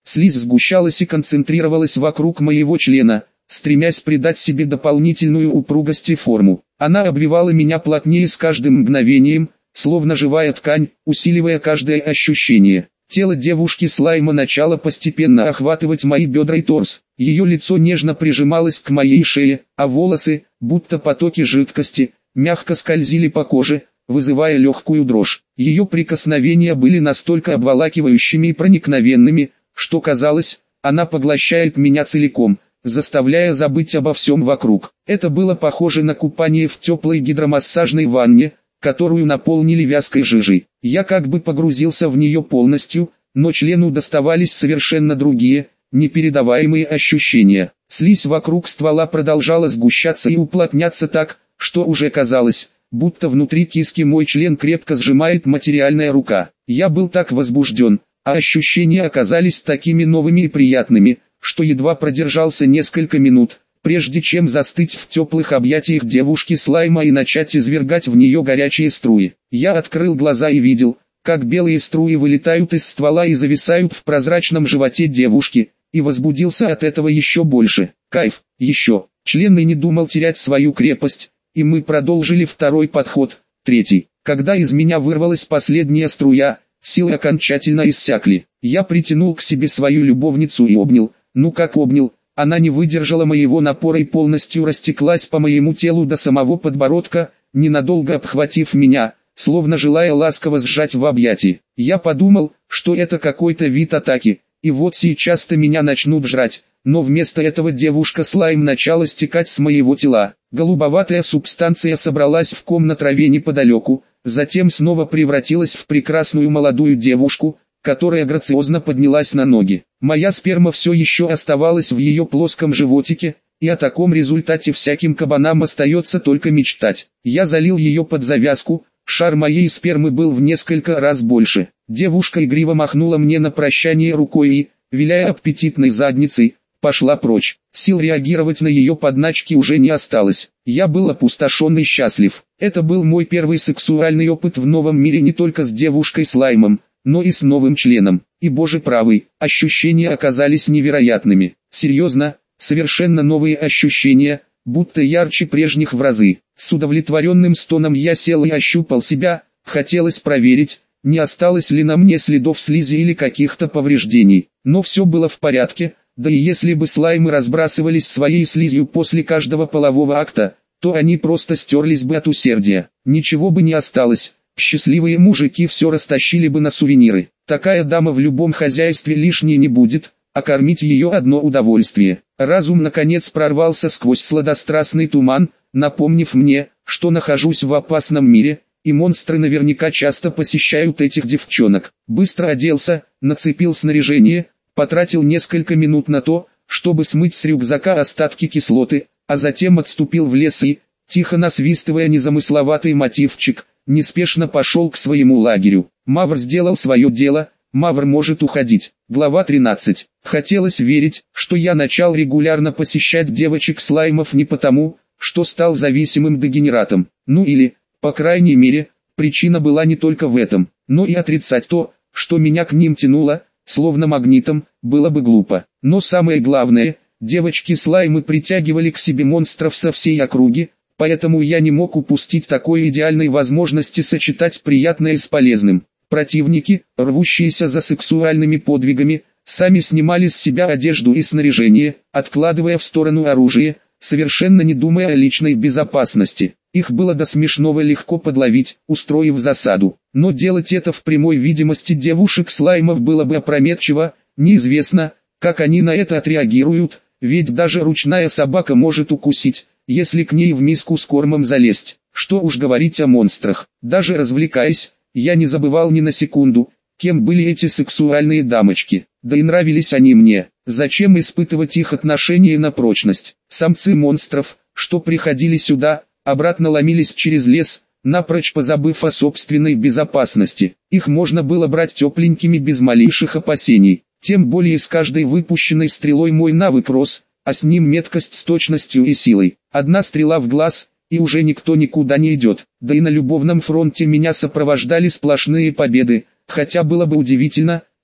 Слизь сгущалась и концентрировалась вокруг моего члена, стремясь придать себе дополнительную упругость и форму. Она обвивала меня плотнее с каждым мгновением, словно живая ткань, усиливая каждое ощущение. Тело девушки слайма начало постепенно охватывать мои бедра и торс. Ее лицо нежно прижималось к моей шее, а волосы, будто потоки жидкости, мягко скользили по коже, вызывая легкую дрожь. Ее прикосновения были настолько обволакивающими и проникновенными, что казалось, она поглощает меня целиком, заставляя забыть обо всем вокруг. Это было похоже на купание в теплой гидромассажной ванне, которую наполнили вязкой жижей. Я как бы погрузился в нее полностью, но члену доставались совершенно другие, непередаваемые ощущения. Слизь вокруг ствола продолжала сгущаться и уплотняться так, что уже казалось, будто внутри киски мой член крепко сжимает материальная рука. Я был так возбужден, а ощущения оказались такими новыми и приятными, что едва продержался несколько минут, прежде чем застыть в теплых объятиях девушки слайма и начать извергать в нее горячие струи. Я открыл глаза и видел, как белые струи вылетают из ствола и зависают в прозрачном животе девушки, и возбудился от этого еще больше. Кайф, еще. Член и не думал терять свою крепость, и мы продолжили второй подход, третий. Когда из меня вырвалась последняя струя, силы окончательно иссякли. Я притянул к себе свою любовницу и обнял, обнял. Она не выдержала моего напора и полностью растеклась по моему телу до самого подбородка, ненадолго обхватив меня, словно желая ласково сжать в объятии. Я подумал, что это какой-то вид атаки, и вот сейчас-то меня начнут жрать, но вместо этого девушка-слайм начала стекать с моего тела. Голубоватая субстанция собралась в ком на траве неподалеку, затем снова превратилась в прекрасную молодую девушку, которая грациозно поднялась на ноги. Моя сперма все еще оставалась в ее плоском животике, и о таком результате всяким кабанам остается только мечтать. Я залил ее под завязку, шар моей спермы был в несколько раз больше. Девушка игриво махнула мне на прощание рукой и, виляя аппетитной задницей, пошла прочь. Сил реагировать на ее подначки уже не осталось. Я был опустошен и счастлив. Это был мой первый сексуальный опыт в новом мире не только с девушкой-слаймом, но и с новым членом. И боже правый, ощущения оказались невероятными. Серьезно, совершенно новые ощущения, будто ярче прежних в разы. С удовлетворенным стоном я сел и ощупал себя, хотелось проверить, не осталось ли на мне следов слизи или каких-то повреждений. Но все было в порядке, да и если бы слаймы разбрасывались своей слизью после каждого полового акта, то они просто стерлись бы от усердия. Ничего бы не осталось. Счастливые мужики все растащили бы на сувениры. Такая дама в любом хозяйстве лишней не будет, а кормить ее одно удовольствие. Разум наконец прорвался сквозь сладострастный туман, напомнив мне, что нахожусь в опасном мире, и монстры наверняка часто посещают этих девчонок. Быстро оделся, нацепил снаряжение, потратил несколько минут на то, чтобы смыть с рюкзака остатки кислоты, а затем отступил в лес и, тихо насвистывая незамысловатый мотивчик, неспешно пошел к своему лагерю. Мавр сделал свое дело, Мавр может уходить. Глава 13. Хотелось верить, что я начал регулярно посещать девочек-слаймов не потому, что стал зависимым дегенератом. Ну или, по крайней мере, причина была не только в этом, но и отрицать то, что меня к ним тянуло, словно магнитом, было бы глупо. Но самое главное, девочки-слаймы притягивали к себе монстров со всей округи, поэтому я не мог упустить такой идеальной возможности сочетать приятное с полезным. Противники, рвущиеся за сексуальными подвигами, сами снимали с себя одежду и снаряжение, откладывая в сторону оружие, совершенно не думая о личной безопасности. Их было до смешного легко подловить, устроив засаду. Но делать это в прямой видимости девушек-слаймов было бы опрометчиво, неизвестно, как они на это отреагируют, ведь даже ручная собака может укусить, если к ней в миску с кормом залезть. Что уж говорить о монстрах. Даже развлекаясь, я не забывал ни на секунду, кем были эти сексуальные дамочки. Да и нравились они мне. Зачем испытывать их отношения на прочность? Самцы монстров, что приходили сюда, обратно ломились через лес, напрочь позабыв о собственной безопасности. Их можно было брать тепленькими без малейших опасений. Тем более с каждой выпущенной стрелой мой навык рос, а с ним меткость с точностью и силой. Одна стрела в глаз, и уже никто никуда не идет. Да и на любовном фронте меня сопровождали сплошные победы, хотя было бы удивительно,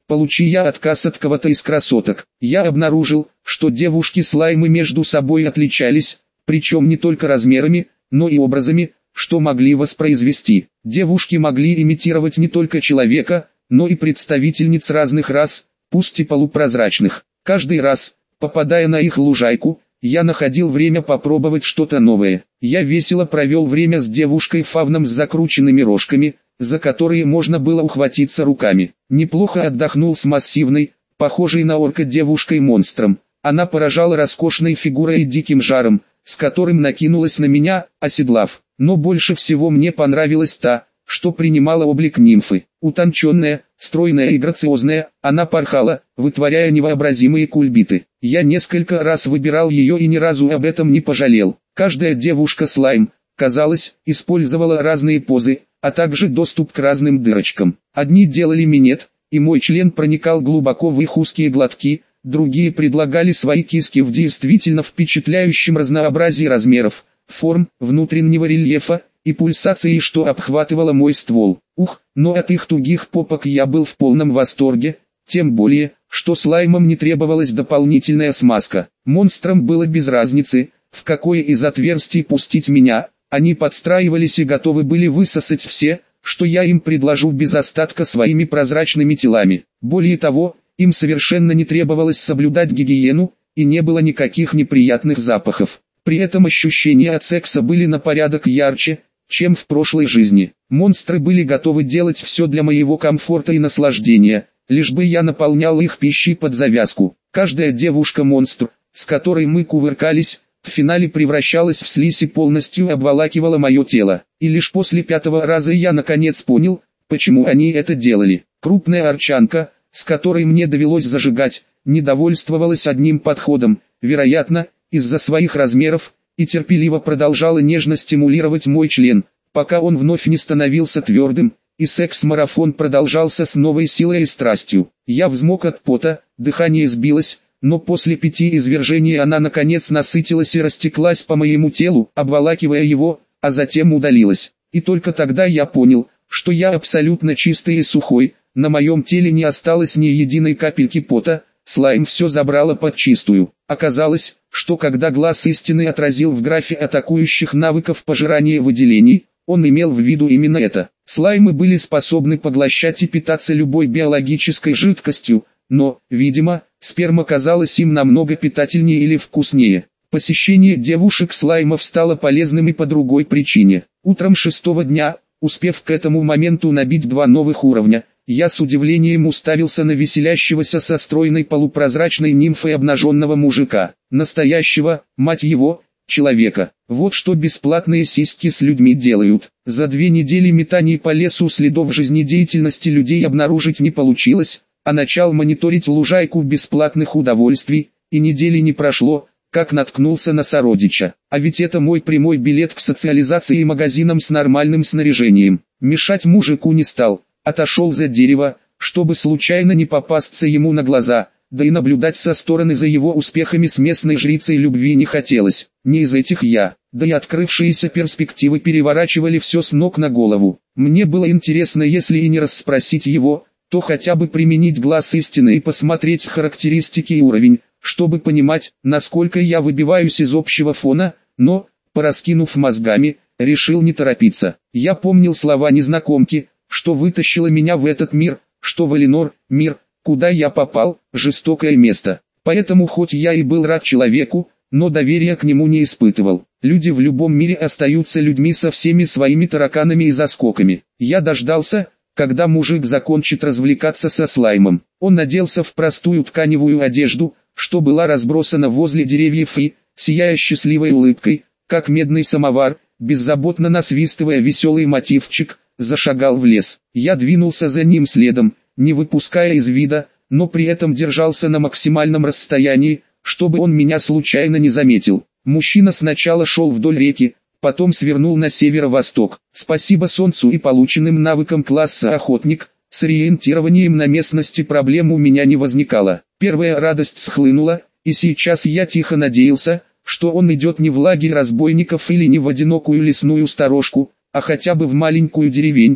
получи я отказ от кого-то из красоток. Я обнаружил, что девушки-слаймы между собой отличались, причем не только размерами, но и образами, что могли воспроизвести. Девушки могли имитировать не только человека, но и представительниц разных рас, пусть и полупрозрачных. Каждый раз, попадая на их лужайку, я находил время попробовать что-то новое. Я весело провел время с девушкой-фавном с закрученными рожками, за которые можно было ухватиться руками. Неплохо отдохнул с массивной, похожей на орка девушкой-монстром. Она поражала роскошной фигурой и диким жаром, с которым накинулась на меня, оседлав. Но больше всего мне понравилась та, что принимала облик нимфы. Утонченная, стройная и грациозная, она порхала, вытворяя невообразимые кульбиты. Я несколько раз выбирал ее и ни разу об этом не пожалел. Каждая девушка-слайм, казалось, использовала разные позы, а также доступ к разным дырочкам. Одни делали минет, и мой член проникал глубоко в их узкие глотки, другие предлагали свои киски в действительно впечатляющем разнообразии размеров, форм, внутреннего рельефа и пульсации, что обхватывало мой ствол. Но от их тугих попок я был в полном восторге, тем более, что слаймам не требовалась дополнительная смазка. Монстрам было без разницы, в какое из отверстий пустить меня, они подстраивались и готовы были высосать все, что я им предложу без остатка своими прозрачными телами. Более того, им совершенно не требовалось соблюдать гигиену, и не было никаких неприятных запахов. При этом ощущения от секса были на порядок ярче, чем в прошлой жизни. Монстры были готовы делать все для моего комфорта и наслаждения, лишь бы я наполнял их пищей под завязку. Каждая девушка-монстр, с которой мы кувыркались, в финале превращалась в слизь и полностью обволакивала мое тело. И лишь после 5-го раза я наконец понял, почему они это делали. Крупная арчанка, с которой мне довелось зажигать, не довольствовалась одним подходом, вероятно, из-за своих размеров, и терпеливо продолжала нежно стимулировать мой член, пока он вновь не становился твердым, и секс-марафон продолжался с новой силой и страстью. Я взмок от пота, дыхание сбилось, но после 5 извержений она наконец насытилась и растеклась по моему телу, обволакивая его, а затем удалилась. И только тогда я понял, что я абсолютно чистый и сухой, на моем теле не осталось ни единой капельки пота, слайм все забрало подчистую. Оказалось, что когда глаз истины отразил в графе атакующих навыков пожирания выделений, он имел в виду именно это. Слаймы были способны поглощать и питаться любой биологической жидкостью, но, видимо, сперма казалась им намного питательнее или вкуснее. Посещение девушек-слаймов стало полезным и по другой причине. Утром 6-го дня, успев к этому моменту набить 2 новых уровня, я с удивлением уставился на веселящегося со стройной полупрозрачной нимфой обнаженного мужика, настоящего, мать его, человека. Вот что бесплатные сиськи с людьми делают. За 2 недели метаний по лесу следов жизнедеятельности людей обнаружить не получилось, а начал мониторить лужайку бесплатных удовольствий, и недели не прошло, как наткнулся на сородича. А ведь это мой прямой билет к социализации и магазинам с нормальным снаряжением. Мешать мужику не стал. Отошел за дерево, чтобы случайно не попасться ему на глаза, да и наблюдать со стороны за его успехами с местной жрицей любви не хотелось. Не из этих я, да и открывшиеся перспективы переворачивали все с ног на голову. Мне было интересно, если и не расспросить его, то хотя бы применить глаз истины и посмотреть характеристики и уровень, чтобы понимать, насколько я выбиваюсь из общего фона, но, пораскинув мозгами, решил не торопиться. Я помнил слова незнакомки, что вытащило меня в этот мир, что Валинор, мир, куда я попал, жестокое место. Поэтому хоть я и был рад человеку, но доверия к нему не испытывал. Люди в любом мире остаются людьми со всеми своими тараканами и заскоками. Я дождался, когда мужик закончит развлекаться со слаймом. Он наделся в простую тканевую одежду, что была разбросана возле деревьев и, сияя счастливой улыбкой, как медный самовар, беззаботно насвистывая веселый мотивчик, зашагал в лес. Я двинулся за ним следом, не выпуская из вида, но при этом держался на максимальном расстоянии, чтобы он меня случайно не заметил. Мужчина сначала шел вдоль реки, потом свернул на северо-восток. Спасибо солнцу и полученным навыкам класса охотник, с ориентированием на местности проблем у меня не возникало. Первая радость схлынула, и сейчас я тихо надеялся, что он идет не в лагерь разбойников или не в одинокую лесную сторожку, а хотя бы в маленькую деревеньку,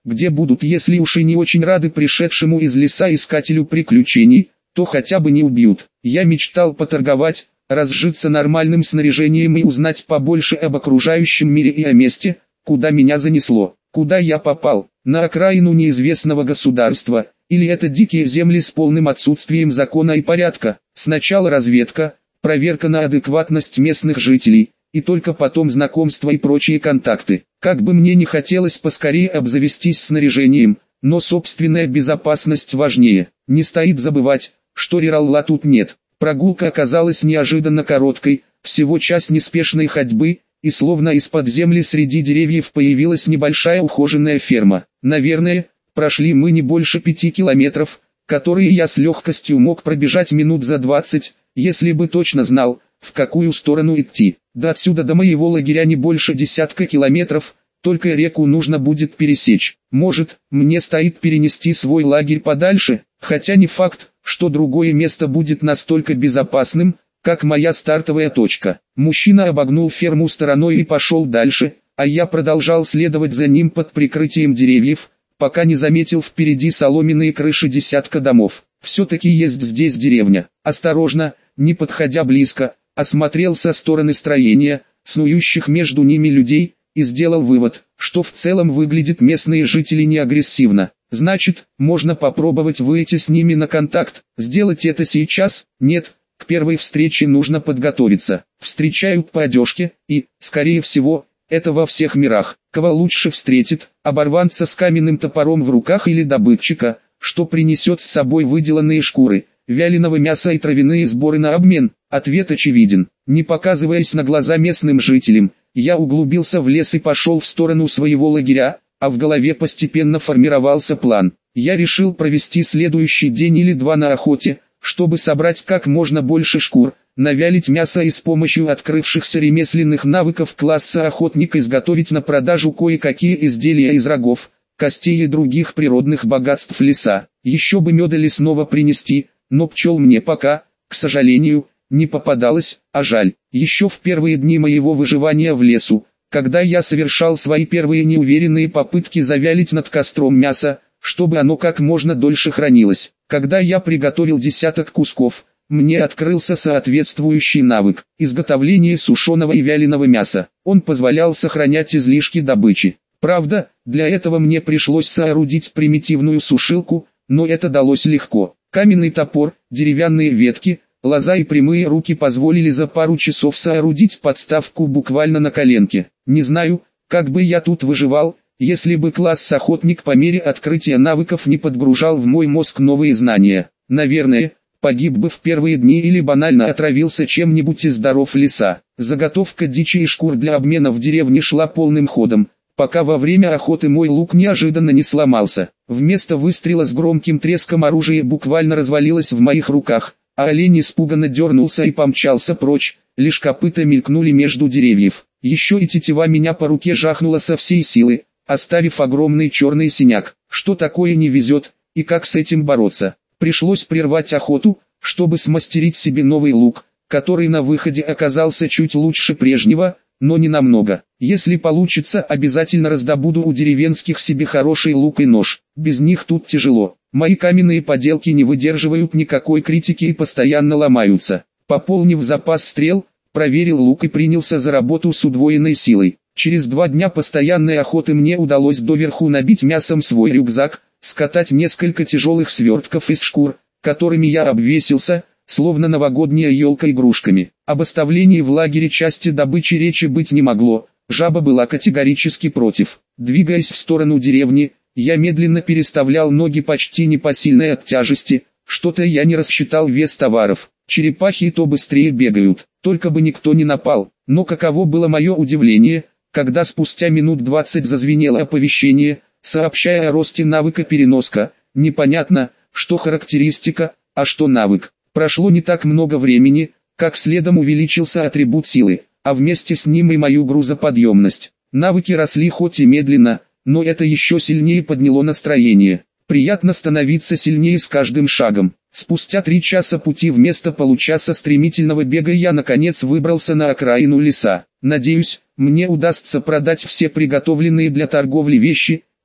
где будут, если уж и не очень рады пришедшему из леса искателю приключений, то хотя бы не убьют. Я мечтал поторговать, разжиться нормальным снаряжением и узнать побольше об окружающем мире и о месте, куда меня занесло. Куда я попал? На окраину неизвестного государства, или это дикие земли с полным отсутствием закона и порядка? Сначала разведка, проверка на адекватность местных жителей, и только потом знакомства и прочие контакты. Как бы мне не хотелось поскорее обзавестись снаряжением, но собственная безопасность важнее. Не стоит забывать, что Риралла тут нет. Прогулка оказалась неожиданно короткой, всего час неспешной ходьбы, и словно из-под земли среди деревьев появилась небольшая ухоженная ферма. Наверное, прошли мы не больше 5 километров, которые я с легкостью мог пробежать минут за 20, если бы точно знал, в какую сторону идти. До отсюда до моего лагеря не больше 10 километров, только реку нужно будет пересечь. Может, мне стоит перенести свой лагерь подальше, хотя не факт, что другое место будет настолько безопасным, как моя стартовая точка. Мужчина обогнул ферму стороной и пошел дальше, а я продолжал следовать за ним под прикрытием деревьев, пока не заметил впереди соломенные крыши десятка домов. Все-таки есть здесь деревня. Осторожно, не подходя близко, осмотрел со стороны строения, снующих между ними людей, и сделал вывод, что в целом выглядят местные жители не агрессивно. Значит, можно попробовать выйти с ними на контакт. Сделать это сейчас? Нет. К первой встрече нужно подготовиться. Встречают по одежке, и, скорее всего, это во всех мирах. Кого лучше встретит, оборванца с каменным топором в руках или добытчика, что принесет с собой выделанные шкуры, вяленого мяса и травяные сборы на обмен? Ответ очевиден. Не показываясь на глаза местным жителям, я углубился в лес и пошел в сторону своего лагеря, а в голове постепенно формировался план. Я решил провести следующий день или два на охоте, чтобы собрать как можно больше шкур, навялить мясо и с помощью открывшихся ремесленных навыков класса охотник изготовить на продажу кое-какие изделия из рогов, костей и других природных богатств леса. Еще бы меда лесного принести, но пчел мне пока, к сожалению, не попадалось, а жаль. Еще в первые дни моего выживания в лесу, когда я совершал свои первые неуверенные попытки завялить над костром мясо, чтобы оно как можно дольше хранилось. Когда я приготовил десяток кусков, мне открылся соответствующий навык – изготовление сушеного и вяленого мяса. Он позволял сохранять излишки добычи. Правда, для этого мне пришлось соорудить примитивную сушилку, но это далось легко. Каменный топор, деревянные ветки, лоза и прямые руки позволили за пару часов соорудить подставку буквально на коленке. Не знаю, как бы я тут выживал, если бы класс охотник по мере открытия навыков не подгружал в мой мозг новые знания. Наверное, погиб бы в первые дни или банально отравился чем-нибудь из даров леса. Заготовка дичи и шкур для обмена в деревне шла полным ходом, пока во время охоты мой лук неожиданно не сломался. Вместо выстрела с громким треском оружие буквально развалилось в моих руках, а олень испуганно дернулся и помчался прочь, лишь копыта мелькнули между деревьев. Еще и тетива меня по руке жахнула со всей силы, оставив огромный черный синяк. Что такое не везет, и как с этим бороться? Пришлось прервать охоту, чтобы смастерить себе новый лук, который на выходе оказался чуть лучше прежнего, но не намного. Если получится, обязательно раздобуду у деревенских себе хороший лук и нож. Без них тут тяжело. Мои каменные поделки не выдерживают никакой критики и постоянно ломаются. Пополнив запас стрел, проверил лук и принялся за работу с удвоенной силой. Через 2 дня постоянной охоты мне удалось доверху набить мясом свой рюкзак, скатать несколько тяжелых свертков из шкур, которыми я обвесился, словно новогодняя елка игрушками. Об оставлении в лагере части добычи речи быть не могло, жаба была категорически против. Двигаясь в сторону деревни, я медленно переставлял ноги почти непосильной от тяжести, что-то я не рассчитал вес товаров. Черепахи и то быстрее бегают, только бы никто не напал. Но каково было мое удивление, когда спустя минут 20 зазвенело оповещение, сообщая о росте навыка переноска. Непонятно, что характеристика, а что навык. Прошло не так много времени, как следом увеличился атрибут силы, а вместе с ним и мою грузоподъемность. Навыки росли хоть и медленно, но это еще сильнее подняло настроение. Приятно становиться сильнее с каждым шагом. Спустя 3 часа пути вместо получаса стремительного бега я наконец выбрался на окраину леса. Надеюсь, мне удастся продать все приготовленные для торговли вещи,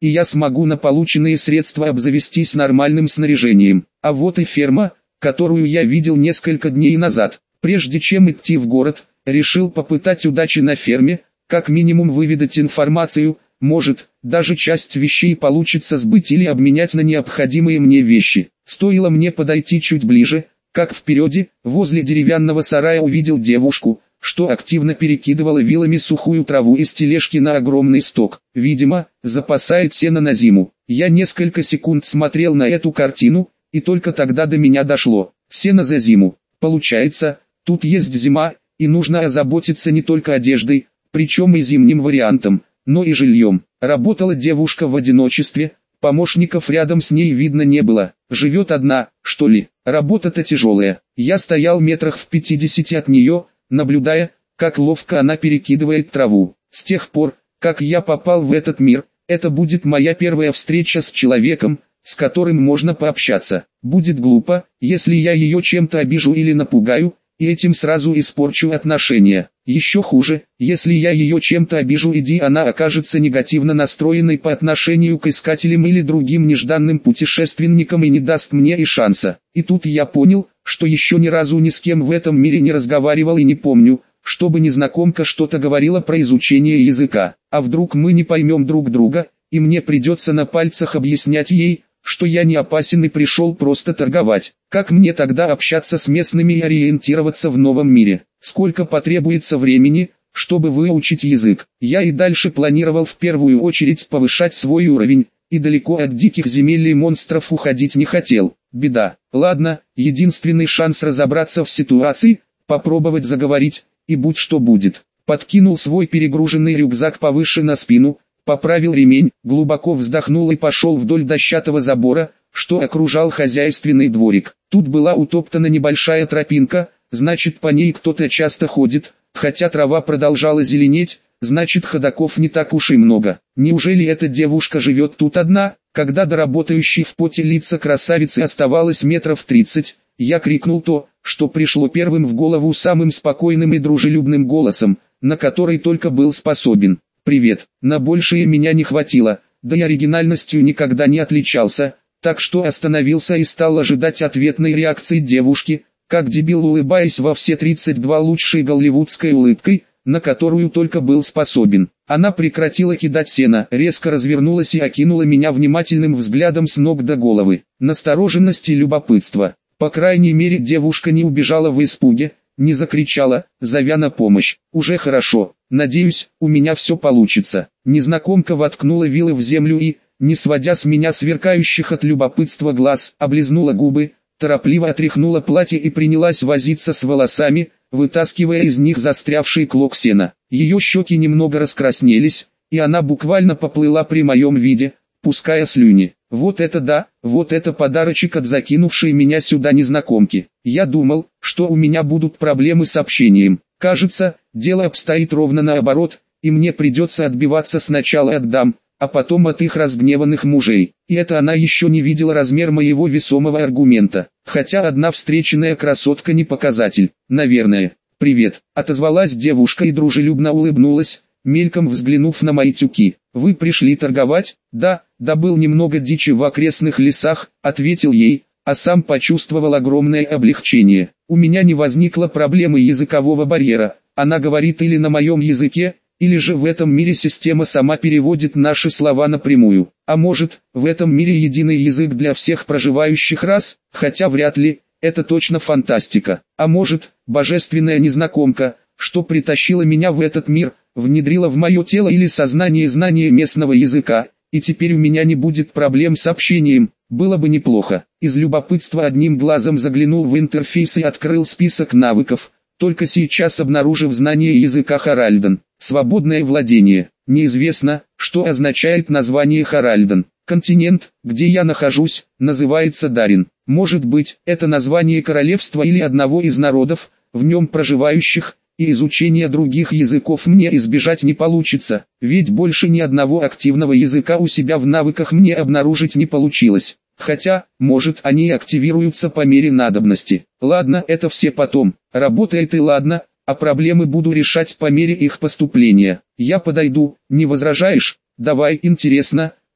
и я смогу на полученные средства обзавестись нормальным снаряжением. А вот и ферма, которую я видел несколько дней назад. Прежде чем идти в город, решил попытать удачи на ферме, как минимум выведать информацию, может, даже часть вещей получится сбыть или обменять на необходимые мне вещи. Стоило мне подойти чуть ближе, как впереди, возле деревянного сарая увидел девушку, что активно перекидывала вилами сухую траву из тележки на огромный сток. Видимо, запасает сено на зиму. Я несколько секунд смотрел на эту картину, и только тогда до меня дошло. Сено за зиму. Получается, тут есть зима, и нужно озаботиться не только одеждой, причем и зимним вариантом, но и жильем. Работала девушка в одиночестве, помощников рядом с ней видно не было. Живет одна, что ли? Работа-то тяжелая. Я стоял метрах в 50 от нее, наблюдая, как ловко она перекидывает траву. С тех пор, как я попал в этот мир, это будет моя первая встреча с человеком, с которым можно пообщаться. Будет глупо, если я ее чем-то обижу или напугаю, и этим сразу испорчу отношения. Еще хуже, если я ее чем-то обижу и она окажется негативно настроенной по отношению к искателям или другим нежданным путешественникам и не даст мне и шанса. И тут я понял, что еще ни разу ни с кем в этом мире не разговаривал и не помню, чтобы незнакомка что-то говорила про изучение языка. А вдруг мы не поймем друг друга, и мне придется на пальцах объяснять ей, что я не опасен и пришел просто торговать. Как мне тогда общаться с местными и ориентироваться в новом мире? Сколько потребуется времени, чтобы выучить язык? Я и дальше планировал в первую очередь повышать свой уровень, и далеко от диких земель и монстров уходить не хотел. Беда. Ладно, единственный шанс разобраться в ситуации, попробовать заговорить, и будь что будет. Подкинул свой перегруженный рюкзак повыше на спину, поправил ремень, глубоко вздохнул и пошел вдоль дощатого забора, что окружал хозяйственный дворик. Тут была утоптана небольшая тропинка, значит по ней кто-то часто ходит, хотя трава продолжала зеленеть, значит ходоков не так уж и много. Неужели эта девушка живет тут одна? Когда до работающей в поте лица красавицы оставалось метров 30, я крикнул то, что пришло первым в голову самым спокойным и дружелюбным голосом, на который только был способен. «Привет». На большее меня не хватило, да и оригинальностью никогда не отличался, так что остановился и стал ожидать ответной реакции девушки, как дебил улыбаясь во все 32 лучшей голливудской улыбкой, на которую только был способен. Она прекратила кидать сено, резко развернулась и окинула меня внимательным взглядом с ног до головы. Настороженность и любопытство. По крайней мере девушка не убежала в испуге, не закричала, зовя на помощь. Уже хорошо, надеюсь, у меня все получится. Незнакомка воткнула вилы в землю и, не сводя с меня сверкающих от любопытства глаз, облизнула губы, торопливо отряхнула платье и принялась возиться с волосами, вытаскивая из них застрявший клок сена. Ее щеки немного раскраснелись, и она буквально поплыла при моем виде, пуская слюни. Вот это да, вот это подарочек от закинувшей меня сюда незнакомки. Я думал, что у меня будут проблемы с общением. Кажется, дело обстоит ровно наоборот, и мне придется отбиваться сначала от дам, а потом от их разгневанных мужей. И это она еще не видела размер моего весомого аргумента. Хотя одна встреченная красотка не показатель, наверное. «Привет», — отозвалась девушка и дружелюбно улыбнулась, мельком взглянув на мои тюки. «Вы пришли торговать?» «Да, добыл немного дичи в окрестных лесах», — ответил ей, а сам почувствовал огромное облегчение. У меня не возникло проблемы языкового барьера, она говорит или на моем языке, или же в этом мире система сама переводит наши слова напрямую. А может, в этом мире единый язык для всех проживающих рас, хотя вряд ли, это точно фантастика. А может, божественная незнакомка, что притащила меня в этот мир, внедрила в мое тело или сознание знание местного языка, и теперь у меня не будет проблем с общением, было бы неплохо. Из любопытства одним глазом заглянул в интерфейс и открыл список навыков, только сейчас обнаружив знание языка Харальдан. Свободное владение. Неизвестно, что означает название Харальдан. Континент, где я нахожусь, называется Дарин. Может быть, это название королевства или одного из народов, в нем проживающих, и изучение других языков мне избежать не получится, ведь больше ни одного активного языка у себя в навыках мне обнаружить не получилось. Хотя, может, они активируются по мере надобности. Ладно, это все потом. Работает и ладно, а проблемы буду решать по мере их поступления. Я подойду, не возражаешь? Давай, интересно,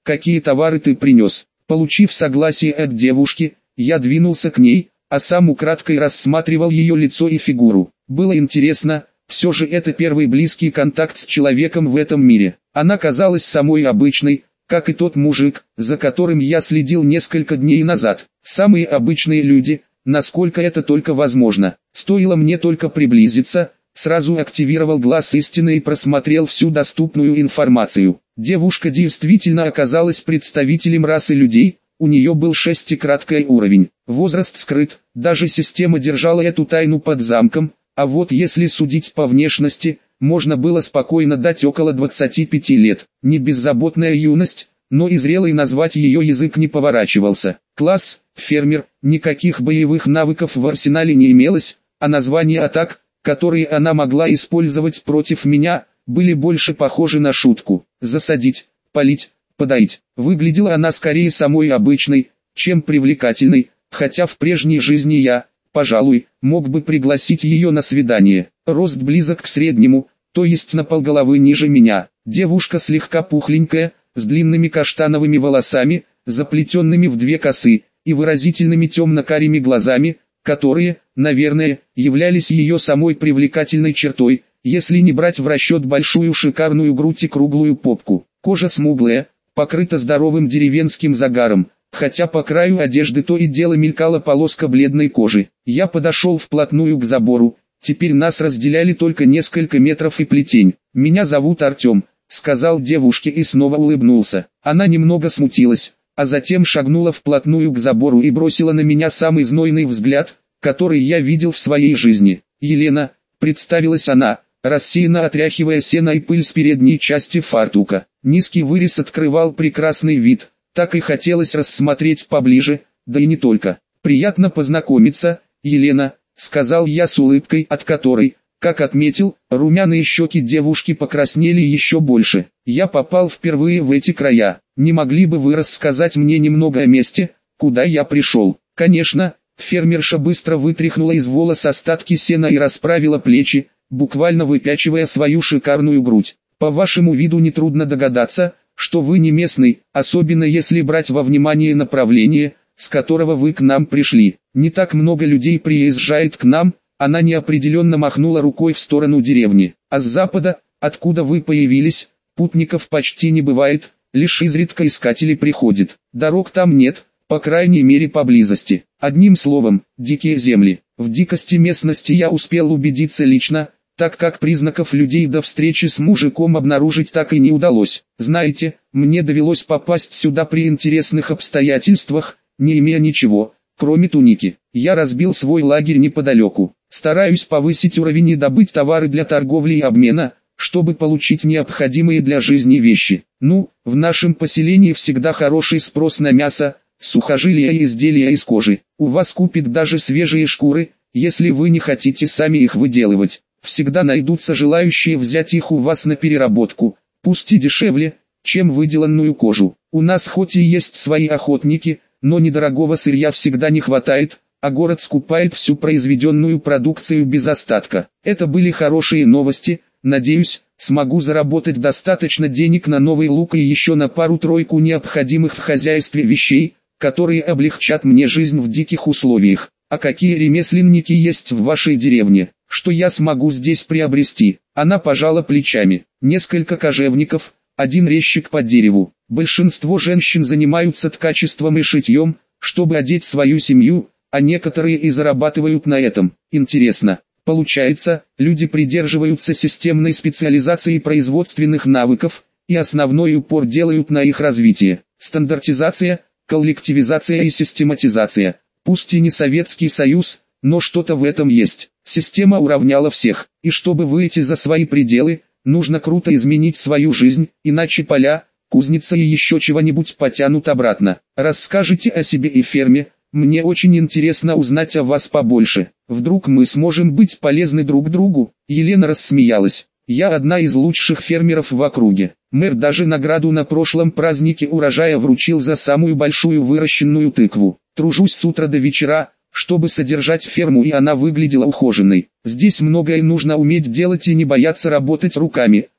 какие товары ты принес. Получив согласие от девушки, я двинулся к ней, а сам украдкой рассматривал ее лицо и фигуру. Было интересно, все же это первый близкий контакт с человеком в этом мире. Она казалась самой обычной, как и тот мужик, за которым я следил несколько дней назад. Самые обычные люди, насколько это только возможно. Стоило мне только приблизиться, сразу активировал глаз истины и просмотрел всю доступную информацию. Девушка действительно оказалась представителем расы людей, у нее был шестикратный уровень. Возраст скрыт, даже система держала эту тайну под замком, а вот если судить по внешности, можно было спокойно дать около 25 лет. Не беззаботная юность, но и зрелой назвать ее язык не поворачивался. Класс, фермер, никаких боевых навыков в арсенале не имелось, а названия атак, которые она могла использовать против меня, были больше похожи на шутку. Засадить, полить, подоить. Выглядела она скорее самой обычной, чем привлекательной, хотя в прежней жизни я, пожалуй, мог бы пригласить ее на свидание. Рост близок к среднему, то есть на полголовы ниже меня. Девушка слегка пухленькая, с длинными каштановыми волосами, заплетенными в две косы, и выразительными темно-карими глазами, которые, наверное, являлись ее самой привлекательной чертой, если не брать в расчет большую шикарную грудь и круглую попку. Кожа смуглая, покрыта здоровым деревенским загаром, хотя по краю одежды то и дело мелькала полоска бледной кожи. Я подошел вплотную к забору, теперь нас разделяли только несколько метров и плетень. «Меня зовут Артем», — сказал девушке и снова улыбнулся. Она немного смутилась, а затем шагнула вплотную к забору и бросила на меня самый знойный взгляд, который я видел в своей жизни. «Елена», — представилась она, рассеянно отряхивая сено и пыль с передней части фартука. Низкий вырез открывал прекрасный вид, так и хотелось рассмотреть поближе, да и не только. «Приятно познакомиться, Елена», — сказал я с улыбкой, от которой, как отметил, румяные щеки девушки покраснели еще больше. «Я попал впервые в эти края. Не могли бы вы рассказать мне немного о месте, куда я пришел?» «Конечно», — фермерша быстро вытряхнула из волос остатки сена и расправила плечи, буквально выпячивая свою шикарную грудь. «По вашему виду нетрудно догадаться, что вы не местный, особенно если брать во внимание направление, с которого вы к нам пришли. Не так много людей приезжает к нам», она неопределенно махнула рукой в сторону деревни. «А с запада, откуда вы появились, путников почти не бывает, лишь изредка искатели приходят. Дорог там нет, по крайней мере поблизости. Одним словом, дикие земли. В дикости местности я успел убедиться лично, так как признаков людей до встречи с мужиком обнаружить так и не удалось. Знаете, мне довелось попасть сюда при интересных обстоятельствах, не имея ничего, кроме туники. Я разбил свой лагерь неподалеку. Стараюсь повысить уровень и добыть товары для торговли и обмена, чтобы получить необходимые для жизни вещи. Ну, в нашем поселении всегда хороший спрос на мясо, сухожилия и изделия из кожи. У вас купят даже свежие шкуры, если вы не хотите сами их выделывать. Всегда найдутся желающие взять их у вас на переработку, пусть и дешевле, чем выделанную кожу. У нас хоть и есть свои охотники, но недорогого сырья всегда не хватает, а город скупает всю произведенную продукцию без остатка. Это были хорошие новости, надеюсь, смогу заработать достаточно денег на новый лук и еще на пару-тройку необходимых в хозяйстве вещей, которые облегчат мне жизнь в диких условиях. А какие ремесленники есть в вашей деревне? Что я смогу здесь приобрести?» Она пожала плечами. «Несколько кожевников, один резчик по дереву. Большинство женщин занимаются ткачеством и шитьем, чтобы одеть свою семью, а некоторые и зарабатывают на этом. Интересно, получается, люди придерживаются системной специализации производственных навыков, и основной упор делают на их развитие. Стандартизация, коллективизация и систематизация. Пусть и не Советский Союз, но что-то в этом есть. Система уравняла всех, и чтобы выйти за свои пределы, нужно круто изменить свою жизнь, иначе поля, кузница и еще чего-нибудь потянут обратно. Расскажите о себе и ферме, мне очень интересно узнать о вас побольше. Вдруг мы сможем быть полезны друг другу?» Елена рассмеялась. «Я одна из лучших фермеров в округе. Мэр даже награду на прошлом празднике урожая вручил за самую большую выращенную тыкву. Тружусь с утра до вечера, чтобы содержать ферму, и она выглядела ухоженной. Здесь многое нужно уметь делать и не бояться работать руками,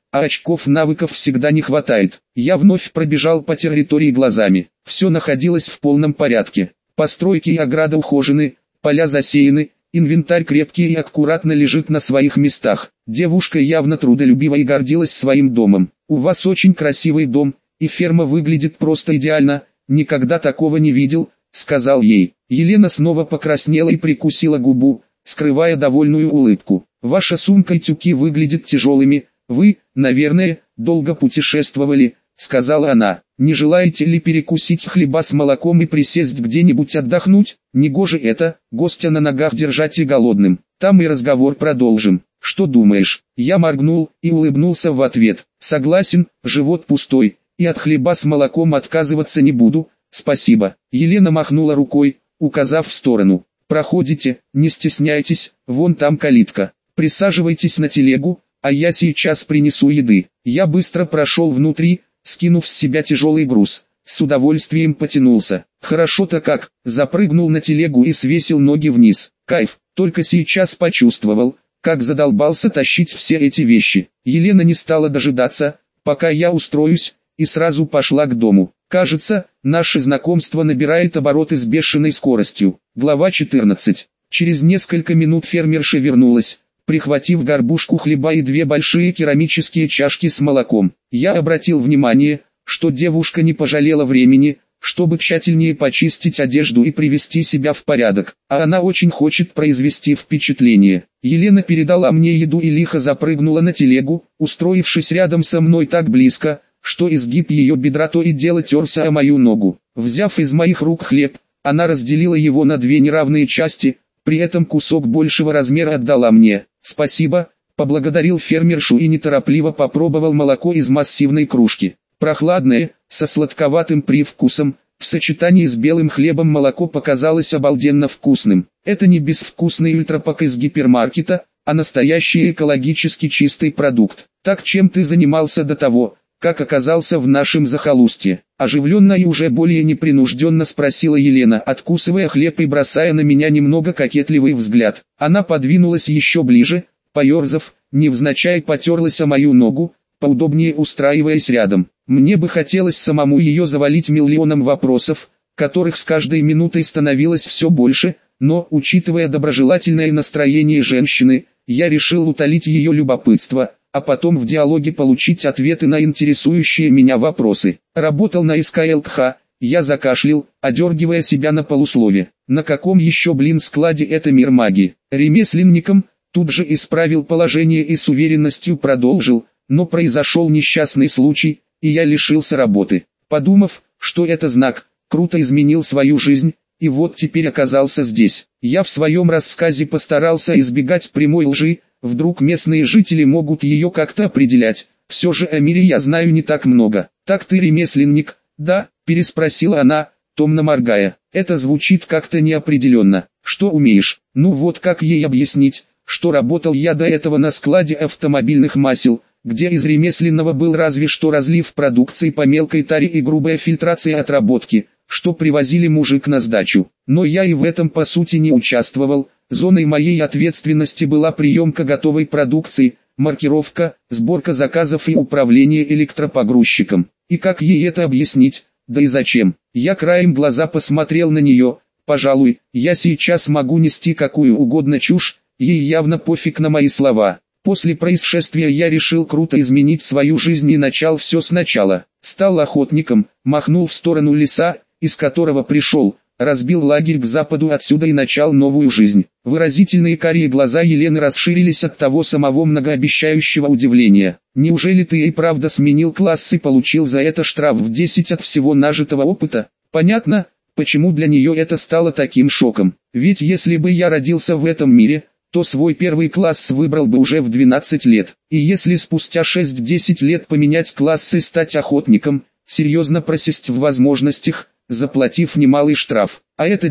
а очков навыков всегда не хватает. Я вновь пробежал по территории глазами. Все находилось в полном порядке. Постройки и ограда ухожены, поля засеяны, инвентарь крепкий и аккуратно лежит на своих местах. Девушка явно трудолюбива и гордилась своим домом. «У вас очень красивый дом, и ферма выглядит просто идеально, никогда такого не видел», — сказал ей. Елена снова покраснела и прикусила губу, скрывая довольную улыбку. «Ваша сумка и тюки выглядят тяжелыми, вы, наверное, долго путешествовали», — сказала она. «Не желаете ли перекусить хлеба с молоком и присесть где-нибудь отдохнуть? Негоже это, гостя на ногах держать и голодным. Там и разговор продолжим. Что думаешь?» Я моргнул и улыбнулся в ответ. «Согласен, живот пустой, и от хлеба с молоком отказываться не буду, спасибо». Елена махнула рукой, указав в сторону. «Проходите, не стесняйтесь, вон там калитка. Присаживайтесь на телегу, а я сейчас принесу еды». Я быстро прошел внутри, скинув с себя тяжелый груз. С удовольствием потянулся. Хорошо-то как, запрыгнул на телегу и свесил ноги вниз. Кайф, только сейчас почувствовал, как задолбался тащить все эти вещи. Елена не стала дожидаться, пока я устроюсь, и сразу пошла к дому. Кажется, наше знакомство набирает обороты с бешеной скоростью. Глава 14. Через несколько минут фермерша вернулась, прихватив горбушку хлеба и 2 большие керамические чашки с молоком. Я обратил внимание, что девушка не пожалела времени, чтобы тщательнее почистить одежду и привести себя в порядок, а она очень хочет произвести впечатление. Елена передала мне еду и лихо запрыгнула на телегу, устроившись рядом со мной так близко, что изгиб ее бедра то и дело терся о мою ногу. Взяв из моих рук хлеб, она разделила его на 2 неравные части, при этом кусок большего размера отдала мне. «Спасибо», — поблагодарил фермершу и неторопливо попробовал молоко из массивной кружки. Прохладное, со сладковатым привкусом, в сочетании с белым хлебом молоко показалось обалденно вкусным. Это не безвкусный ультрапак из гипермаркета, а настоящий экологически чистый продукт. «Так чем ты занимался до того, как оказался в нашем захолустье?» Оживленно и уже более непринужденно спросила Елена, откусывая хлеб и бросая на меня немного кокетливый взгляд. Она подвинулась еще ближе, поерзав, невзначай потерлась о мою ногу, поудобнее устраиваясь рядом. Мне бы хотелось самому ее завалить миллионом вопросов, которых с каждой минутой становилось все больше, но, учитывая доброжелательное настроение женщины, я решил утолить ее любопытство, а потом в диалоге получить ответы на интересующие меня вопросы. Работал на СКЛКХ, я закашлял, одергивая себя на полуслове. На каком еще складе это мир магии? Ремесленником, тут же исправил положение и с уверенностью продолжил, но произошел несчастный случай, и я лишился работы. Подумав, что это знак, круто изменил свою жизнь, и вот теперь оказался здесь. Я в своем рассказе постарался избегать прямой лжи, вдруг местные жители могут ее как-то определять. Все же о мире я знаю не так много. «Так ты ремесленник, да?» – переспросила она, томно моргая. «Это звучит как-то неопределенно. Что умеешь?» Ну вот как ей объяснить, что работал я до этого на складе автомобильных масел, где из ремесленного был разве что разлив продукции по мелкой таре и грубая фильтрация отработки, что привозили мужик на сдачу. Но я и в этом по сути не участвовал. Зоной моей ответственности была приемка готовой продукции, маркировка, сборка заказов и управление электропогрузчиком. И как ей это объяснить, да и зачем? Я краем глаза посмотрел на нее. Пожалуй, я сейчас могу нести какую угодно чушь, ей явно пофиг на мои слова. После происшествия я решил круто изменить свою жизнь и начал все сначала. Стал охотником, махнул в сторону леса, из которого пришел, разбил лагерь к западу отсюда и начал новую жизнь. Выразительные карие глаза Елены расширились от того самого многообещающего удивления. «Неужели ты и правда сменил класс и получил за это штраф в 10 от всего нажитого опыта?» Понятно, почему для нее это стало таким шоком. Ведь если бы я родился в этом мире, то свой первый класс выбрал бы уже в 12 лет. И если спустя 6-10 лет поменять класс и стать охотником, серьезно просесть в возможностях, заплатив немалый штраф. А это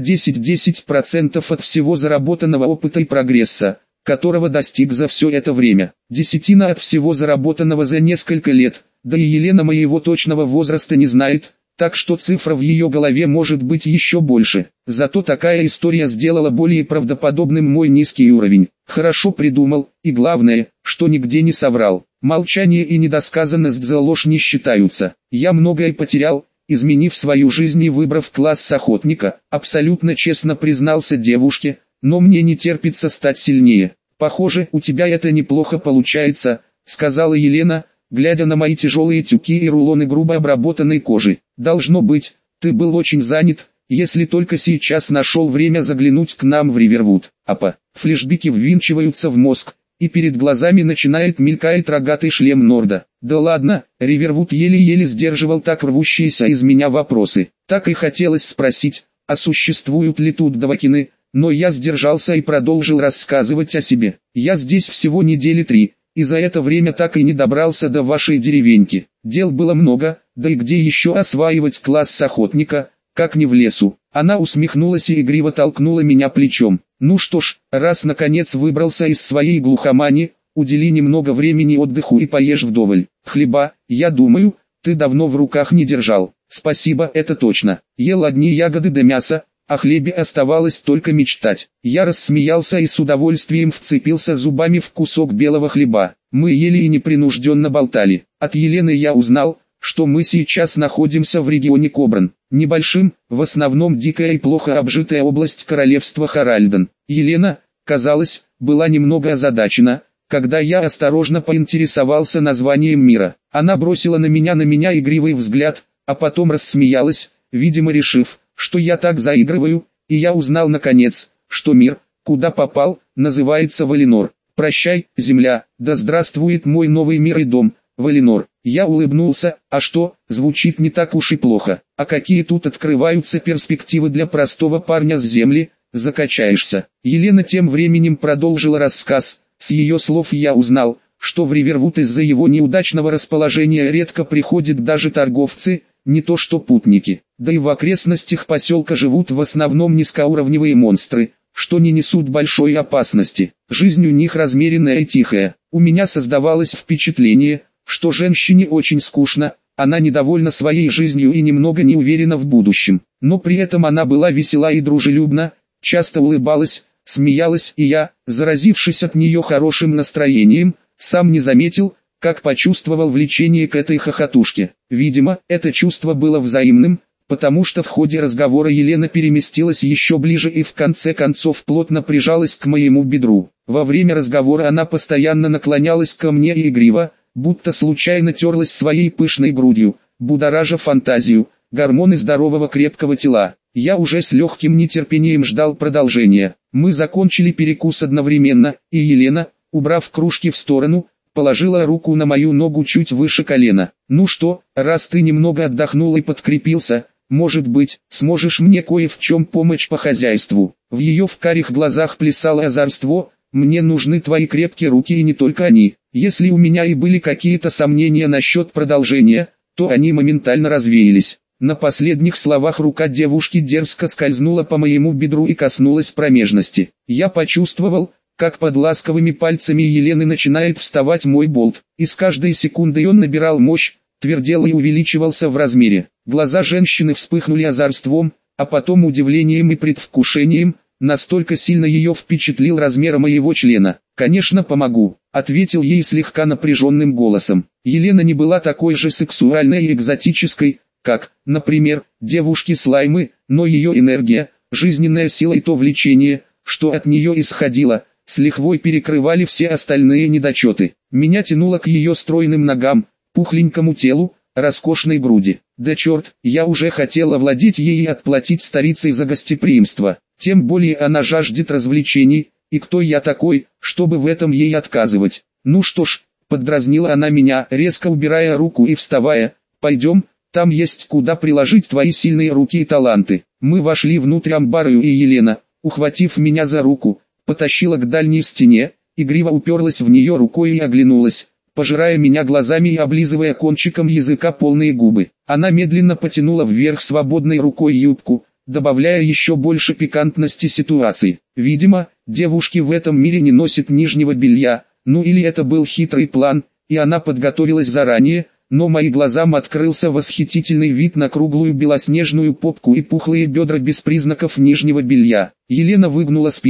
10% от всего заработанного опыта и прогресса, которого достиг за все это время. 10 от всего заработанного за несколько лет, да и Елена моего точного возраста не знает, так что цифра в ее голове может быть еще больше. Зато такая история сделала более правдоподобным мой низкий уровень. Хорошо придумал, и главное, что нигде не соврал. Молчание и недосказанность за ложь не считаются. Я многое потерял, изменив свою жизнь и выбрав класс охотника, абсолютно честно признался девушке, но мне не терпится стать сильнее. Похоже, у тебя это неплохо получается, сказала Елена, глядя на мои тяжелые тюки и рулоны грубо обработанной кожи. Должно быть, ты был очень занят, если только сейчас нашел время заглянуть к нам в Ривервуд. Флешбеки ввинчиваются в мозг, и перед глазами начинает мелькать рогатый шлем Норда. Да ладно, Ривервуд еле-еле сдерживал так рвущиеся из меня вопросы. Так и хотелось спросить, а существуют ли тут Давакины, но я сдержался и продолжил рассказывать о себе. Я здесь всего недели 3, и за это время так и не добрался до вашей деревеньки. Дел было много, да и где еще осваивать класс охотника, как не в лесу. Она усмехнулась и игриво толкнула меня плечом. Ну что ж, раз наконец выбрался из своей глухомани, удели немного времени отдыху и поешь вдоволь. Хлеба, я думаю, ты давно в руках не держал. Спасибо, это точно. Ел одни ягоды да мясо, о хлебе оставалось только мечтать. Я рассмеялся и с удовольствием вцепился зубами в кусок белого хлеба. Мы ели и непринужденно болтали. От Елены я узнал, что мы сейчас находимся в регионе Кобран, небольшим, в основном дикая и плохо обжитая область королевства Харальден. Елена, казалось, была немного озадачена, когда я осторожно поинтересовался названием мира. Она бросила на меня игривый взгляд, а потом рассмеялась, видимо решив, что я так заигрываю, и я узнал наконец, что мир, куда попал, называется Валинор. Прощай, земля, да здравствует мой новый мир и дом, Валинор. Я улыбнулся, а что, звучит не так уж и плохо. А какие тут открываются перспективы для простого парня с земли, закачаешься. Елена тем временем продолжила рассказ. С ее слов я узнал, что в Ривервуд из-за его неудачного расположения редко приходят даже торговцы, не то что путники. Да и в окрестностях поселка живут в основном низкоуровневые монстры, что не несут большой опасности. Жизнь у них размеренная и тихая. У меня создавалось впечатление, что женщине очень скучно, она недовольна своей жизнью и немного не уверена в будущем. Но при этом она была весела и дружелюбна, часто улыбалась, смеялась, и я, заразившись от нее хорошим настроением, сам не заметил, как почувствовал влечение к этой хохотушке. Видимо, это чувство было взаимным, потому что в ходе разговора Елена переместилась еще ближе и в конце концов плотно прижалась к моему бедру. Во время разговора она постоянно наклонялась ко мне и игриво, будто случайно терлась своей пышной грудью, будоража фантазию, гормоны здорового крепкого тела. Я уже с легким нетерпением ждал продолжения. Мы закончили перекус одновременно, и Елена, убрав кружки в сторону, положила руку на мою ногу чуть выше колена. «Ну что, раз ты немного отдохнул и подкрепился, может быть, сможешь мне кое в чем помочь по хозяйству?» В ее карих глазах плясало озорство. «Мне нужны твои крепкие руки и не только они». Если у меня и были какие-то сомнения насчет продолжения, то они моментально развеялись. На последних словах рука девушки дерзко скользнула по моему бедру и коснулась промежности. Я почувствовал, как под ласковыми пальцами Елены начинает вставать мой болт, и с каждой секундой он набирал мощь, твердел и увеличивался в размере. Глаза женщины вспыхнули озорством, а потом удивлением и предвкушением, настолько сильно ее впечатлил размер моего члена. «Конечно помогу», — ответил ей слегка напряженным голосом. Елена не была такой же сексуальной и экзотической, как, например, девушки-слаймы, но ее энергия, жизненная сила и то влечение, что от нее исходило, с лихвой перекрывали все остальные недочеты. Меня тянуло к ее стройным ногам, пухленькому телу, роскошной груди. Да черт, я уже хотел овладеть ей и отплатить старицей за гостеприимство. Тем более она жаждет развлечений, и кто я такой, чтобы в этом ей отказывать? Ну что ж, поддразнила она меня, резко убирая руку и вставая, пойдем, там есть куда приложить твои сильные руки и таланты. Мы вошли внутрь амбара, и Елена, ухватив меня за руку, потащила к дальней стене, игриво уперлась в нее рукой и оглянулась, пожирая меня глазами и облизывая кончиком языка полные губы. Она медленно потянула вверх свободной рукой юбку, добавляя еще больше пикантности ситуации. Видимо, девушки в этом мире не носят нижнего белья, ну или это был хитрый план, и она подготовилась заранее, но моим глазам открылся восхитительный вид на круглую белоснежную попку и пухлые бедра без признаков нижнего белья. Елена выгнула спину,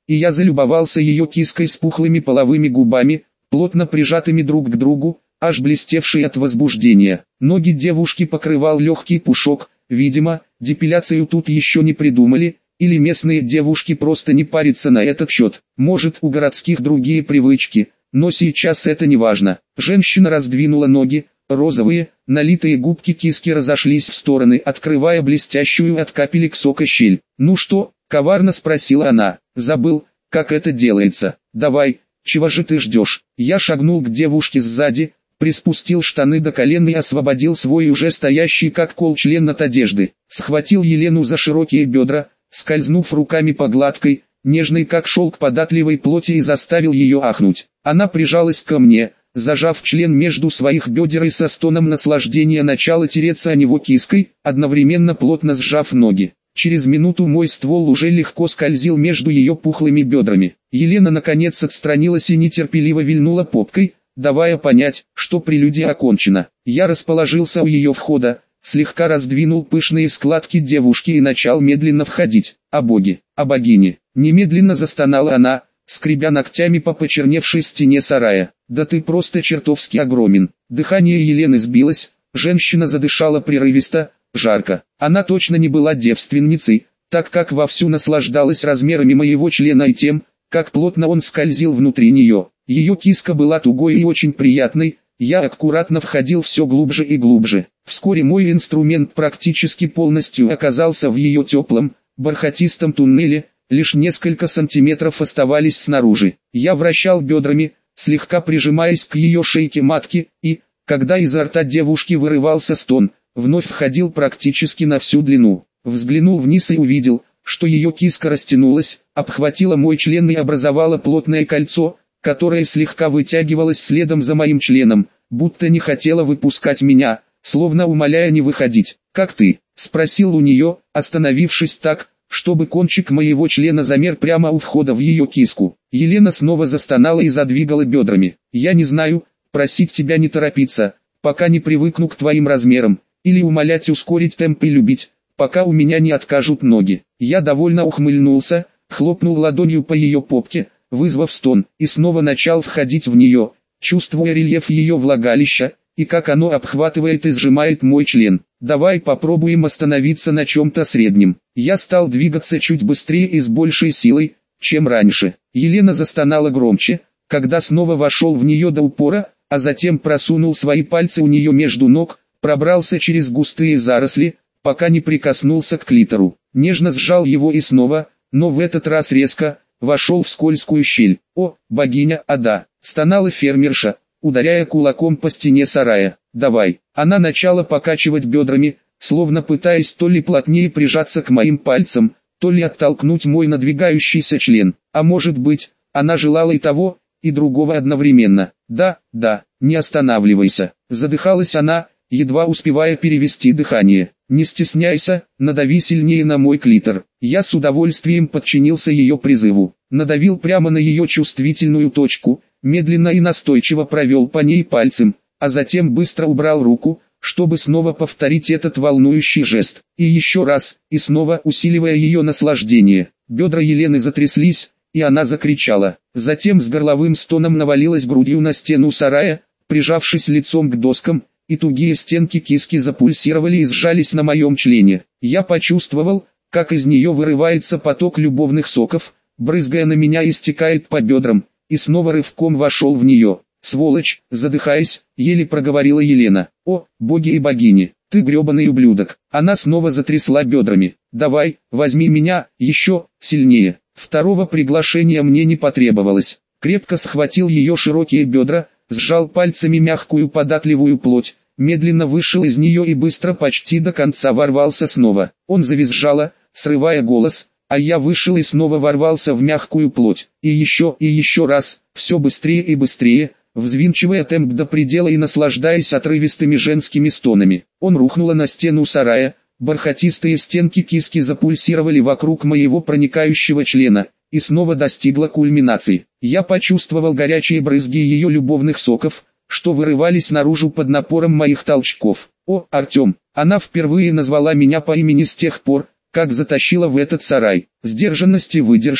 и я залюбовался ее киской с пухлыми половыми губами, плотно прижатыми друг к другу, аж блестевшие от возбуждения. Ноги девушки покрывал легкий пушок, видимо, депиляцию тут еще не придумали, или местные девушки просто не парятся на этот счет. Может, у городских другие привычки, но сейчас это не важно. Женщина раздвинула ноги, розовые, налитые губки киски разошлись в стороны, открывая блестящую от капелек сока щель. «Ну что?» — коварно спросила она. «Забыл, как это делается. Давай, чего же ты ждешь?» Я шагнул к девушке сзади, приспустил штаны до колен и освободил свой уже стоящий как кол член от одежды. Схватил Елену за широкие бедра, скользнув руками по гладкой, нежной как шелк податливой плоти, и заставил ее ахнуть. Она прижалась ко мне, зажав член между своих бедер и со стоном наслаждения начала тереться о него киской, одновременно плотно сжав ноги. Через минуту мой ствол уже легко скользил между ее пухлыми бедрами. Елена наконец отстранилась и нетерпеливо вильнула попкой, давая понять, что прелюдия окончена. Я расположился у ее входа, слегка раздвинул пышные складки девушки и начал медленно входить. «О боги, о богине!» Немедленно застонала она, скребя ногтями по почерневшей стене сарая. «Да ты просто чертовски огромен!» Дыхание Елены сбилось, женщина задышала прерывисто, жарко. Она точно не была девственницей, так как вовсю наслаждалась размерами моего члена и тем, как плотно он скользил внутри нее. Ее киска была тугой и очень приятной, я аккуратно входил все глубже и глубже. Вскоре мой инструмент практически полностью оказался в ее теплом, бархатистом туннеле, лишь несколько сантиметров оставались снаружи. Я вращал бедрами, слегка прижимаясь к ее шейке матки, и, когда изо рта девушки вырывался стон, вновь входил практически на всю длину. Взглянул вниз и увидел, что ее киска растянулась, обхватила мой член и образовала плотное кольцо, которое слегка вытягивалось следом за моим членом, будто не хотела выпускать меня, словно умоляя не выходить. «Как ты?» — спросил у нее, остановившись так, чтобы кончик моего члена замер прямо у входа в ее киску. Елена снова застонала и задвигала бедрами. «Я не знаю, просить тебя не торопиться, пока не привыкну к твоим размерам, или умолять ускорить темп и любить, пока у меня не откажут ноги». Я довольно ухмыльнулся, хлопнул ладонью по ее попке, вызвав стон, и снова начал входить в нее, чувствуя рельеф ее влагалища, и как оно обхватывает и сжимает мой член. «Давай попробуем остановиться на чем-то среднем». Я стал двигаться чуть быстрее и с большей силой, чем раньше. Елена застонала громче, когда снова вошел в нее до упора, а затем просунул свои пальцы у нее между ног, пробрался через густые заросли, пока не прикоснулся к клитору. Нежно сжал его и снова, но в этот раз резко, вошел в скользкую щель. «О, богиня, а да!» — стонала фермерша, ударяя кулаком по стене сарая. «Давай!» Она начала покачивать бедрами, словно пытаясь то ли плотнее прижаться к моим пальцам, то ли оттолкнуть мой надвигающийся член. А может быть, она желала и того, и другого одновременно. «Да, да, не останавливайся!» Задыхалась она, едва успевая перевести дыхание. «Не стесняйся, надави сильнее на мой клитор». Я с удовольствием подчинился ее призыву. Надавил прямо на ее чувствительную точку, медленно и настойчиво провел по ней пальцем, а затем быстро убрал руку, чтобы снова повторить этот волнующий жест. И еще раз, и снова усиливая ее наслаждение. Бедра Елены затряслись, и она закричала. Затем с горловым стоном навалилась грудью на стену сарая, прижавшись лицом к доскам, и тугие стенки киски запульсировали и сжались на моем члене. Я почувствовал, как из нее вырывается поток любовных соков, брызгая на меня и стекает по бедрам, и снова рывком вошел в нее. «Сволочь!» — задыхаясь, еле проговорила Елена. «О, боги и богини, ты гребаный ублюдок!» Она снова затрясла бедрами. «Давай, возьми меня, еще, сильнее!» Второго приглашения мне не потребовалось. Крепко схватил ее широкие бедра, сжал пальцами мягкую податливую плоть, медленно вышел из нее и быстро почти до конца ворвался снова. Он завизжала, срывая голос, а я вышел и снова ворвался в мягкую плоть. И еще раз, все быстрее и быстрее, взвинчивая темп до предела и наслаждаясь отрывистыми женскими стонами. Он рухнула на стену сарая, бархатистые стенки киски запульсировали вокруг моего проникающего члена, и снова достигла кульминации. Я почувствовал горячие брызги ее любовных соков, что вырывались наружу под напором моих толчков. «О, Артем!» Она впервые назвала меня по имени с тех пор, как затащила в этот сарай. Сдержанность и выдержку,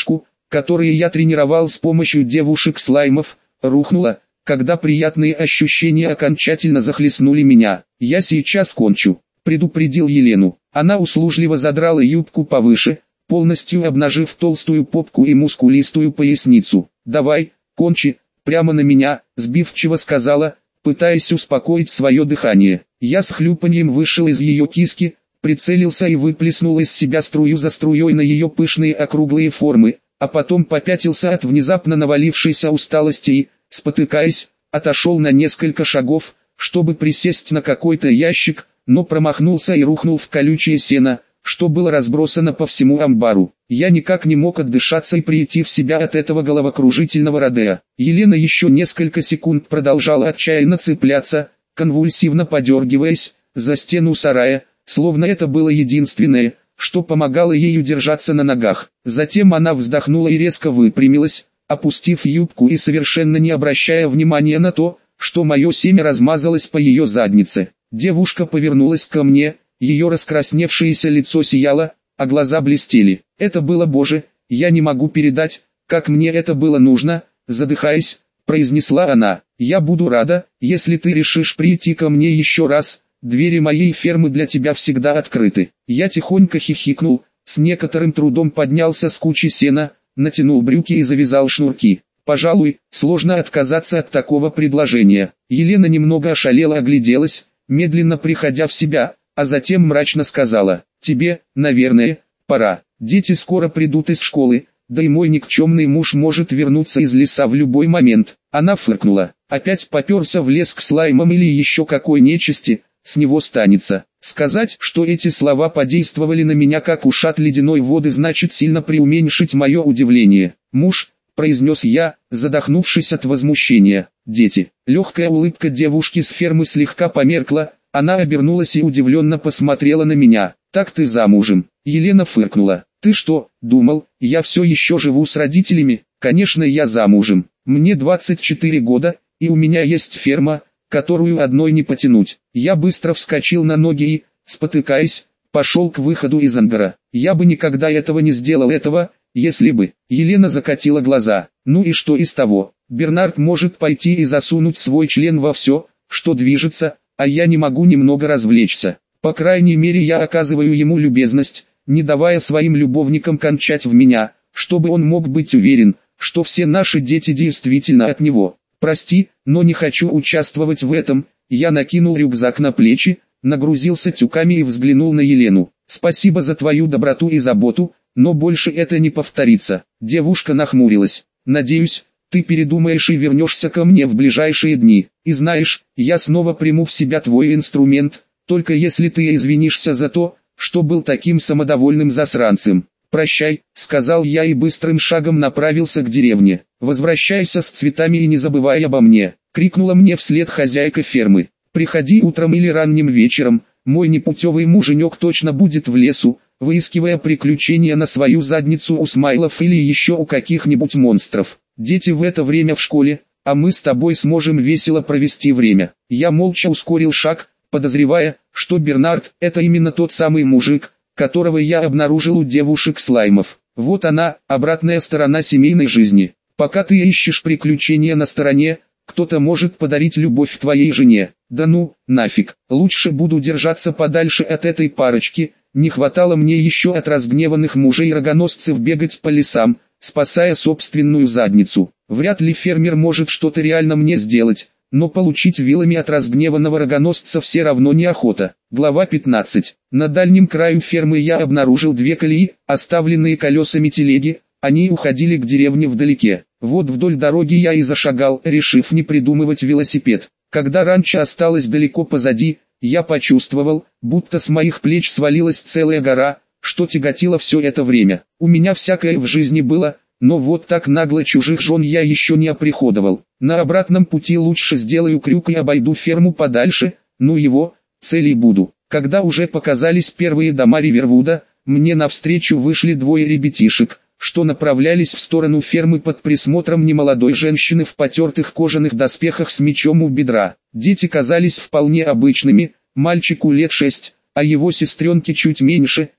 которые я тренировал с помощью девушек-слаймов, рухнуло, когда приятные ощущения окончательно захлестнули меня. «Я сейчас кончу», — предупредил Елену. Она услужливо задрала юбку повыше, полностью обнажив толстую попку и мускулистую поясницу. «Давай, кончи, прямо на меня», — сбивчиво сказала, пытаясь успокоить свое дыхание. Я с хлюпаньем вышел из ее киски, прицелился и выплеснул из себя струю за струей на ее пышные округлые формы, а потом попятился от внезапно навалившейся усталости и, спотыкаясь, отошел на несколько шагов, чтобы присесть на какой-то ящик, но промахнулся и рухнул в колючее сено, что было разбросано по всему амбару. Я никак не мог отдышаться и прийти в себя от этого головокружительного родео. Елена еще несколько секунд продолжала отчаянно цепляться, конвульсивно подергиваясь, за стену сарая, словно это было единственное, что помогало ей удержаться на ногах. Затем она вздохнула и резко выпрямилась, опустив юбку и совершенно не обращая внимания на то, что мое семя размазалось по ее заднице. Девушка повернулась ко мне, ее раскрасневшееся лицо сияло, а глаза блестели. «Это было, Боже, я не могу передать, как мне это было нужно», задыхаясь, произнесла она. «Я буду рада, если ты решишь прийти ко мне еще раз, двери моей фермы для тебя всегда открыты». Я тихонько хихикнул, с некоторым трудом поднялся с кучи сена, натянул брюки и завязал шнурки. Пожалуй, сложно отказаться от такого предложения. Елена немного ошалела, огляделась, медленно приходя в себя, а затем мрачно сказала: «Тебе, наверное, пора. Дети скоро придут из школы, да и мой никчемный муж может вернуться из леса в любой момент». Она фыркнула. «Опять попёрся в лес к слаймам или еще какой нечисти, с него станется». Сказать, что эти слова подействовали на меня как ушат ледяной воды, значит сильно преуменьшить мое удивление. «Муж», — произнес я, задохнувшись от возмущения. «Дети». Легкая улыбка девушки с фермы слегка померкла, она обернулась и удивленно посмотрела на меня. «Так ты замужем?» Елена фыркнула. «Ты что, думал, я все еще живу с родителями?» «Конечно, я замужем. Мне 24 года, и у меня есть ферма, которую одной не потянуть». Я быстро вскочил на ноги и, спотыкаясь, пошел к выходу из ангара. «Я бы никогда этого не сделал, если бы». Елена закатила глаза. «Ну и что из того? Бернард может пойти и засунуть свой член во все, что движется, а я не могу немного развлечься. По крайней мере, я оказываю ему любезность, не давая своим любовникам кончать в меня, чтобы он мог быть уверен, что все наши дети действительно от него. Прости, но не хочу участвовать в этом». Я накинул рюкзак на плечи, нагрузился тюками и взглянул на Елену. «Спасибо за твою доброту и заботу, но больше это не повторится». Девушка нахмурилась. «Надеюсь, ты передумаешь и вернешься ко мне в ближайшие дни. И знаешь, я снова приму в себя твой инструмент, только если ты извинишься за то, что был таким самодовольным засранцем». «Прощай», — сказал я и быстрым шагом направился к деревне. «Возвращайся с цветами и не забывай обо мне», — крикнула мне вслед хозяйка фермы. «Приходи утром или ранним вечером, мой непутевый муженек точно будет в лесу, выискивая приключения на свою задницу у смайлов или еще у каких-нибудь монстров. Дети в это время в школе, а мы с тобой сможем весело провести время». Я молча ускорил шаг, подозревая, что Бернард — это именно тот самый мужик, которого я обнаружил у девушек-слаймов. Вот она, обратная сторона семейной жизни. Пока ты ищешь приключения на стороне, кто-то может подарить любовь твоей жене. Да ну, нафиг, лучше буду держаться подальше от этой парочки. Не хватало мне еще от разгневанных мужей-рогоносцев бегать по лесам, спасая собственную задницу. Вряд ли фермер может что-то реально мне сделать, но получить вилами от разгневанного рогоносца все равно неохота. Глава 15. На дальнем краю фермы я обнаружил две колеи, оставленные колесами телеги, они уходили к деревне вдалеке. Вот вдоль дороги я и зашагал, решив не придумывать велосипед. Когда ранчо осталось далеко позади, я почувствовал, будто с моих плеч свалилась целая гора, что тяготило все это время. У меня всякое в жизни было, но вот так нагло чужих жен я еще не оприходовал. На обратном пути лучше сделаю крюк и обойду ферму подальше, ну его, целей буду. Когда уже показались первые дома Ривервуда, мне навстречу вышли двое ребятишек, что направлялись в сторону фермы под присмотром немолодой женщины в потертых кожаных доспехах с мечом у бедра. Дети казались вполне обычными, мальчику лет 6, а его сестренке чуть меньше,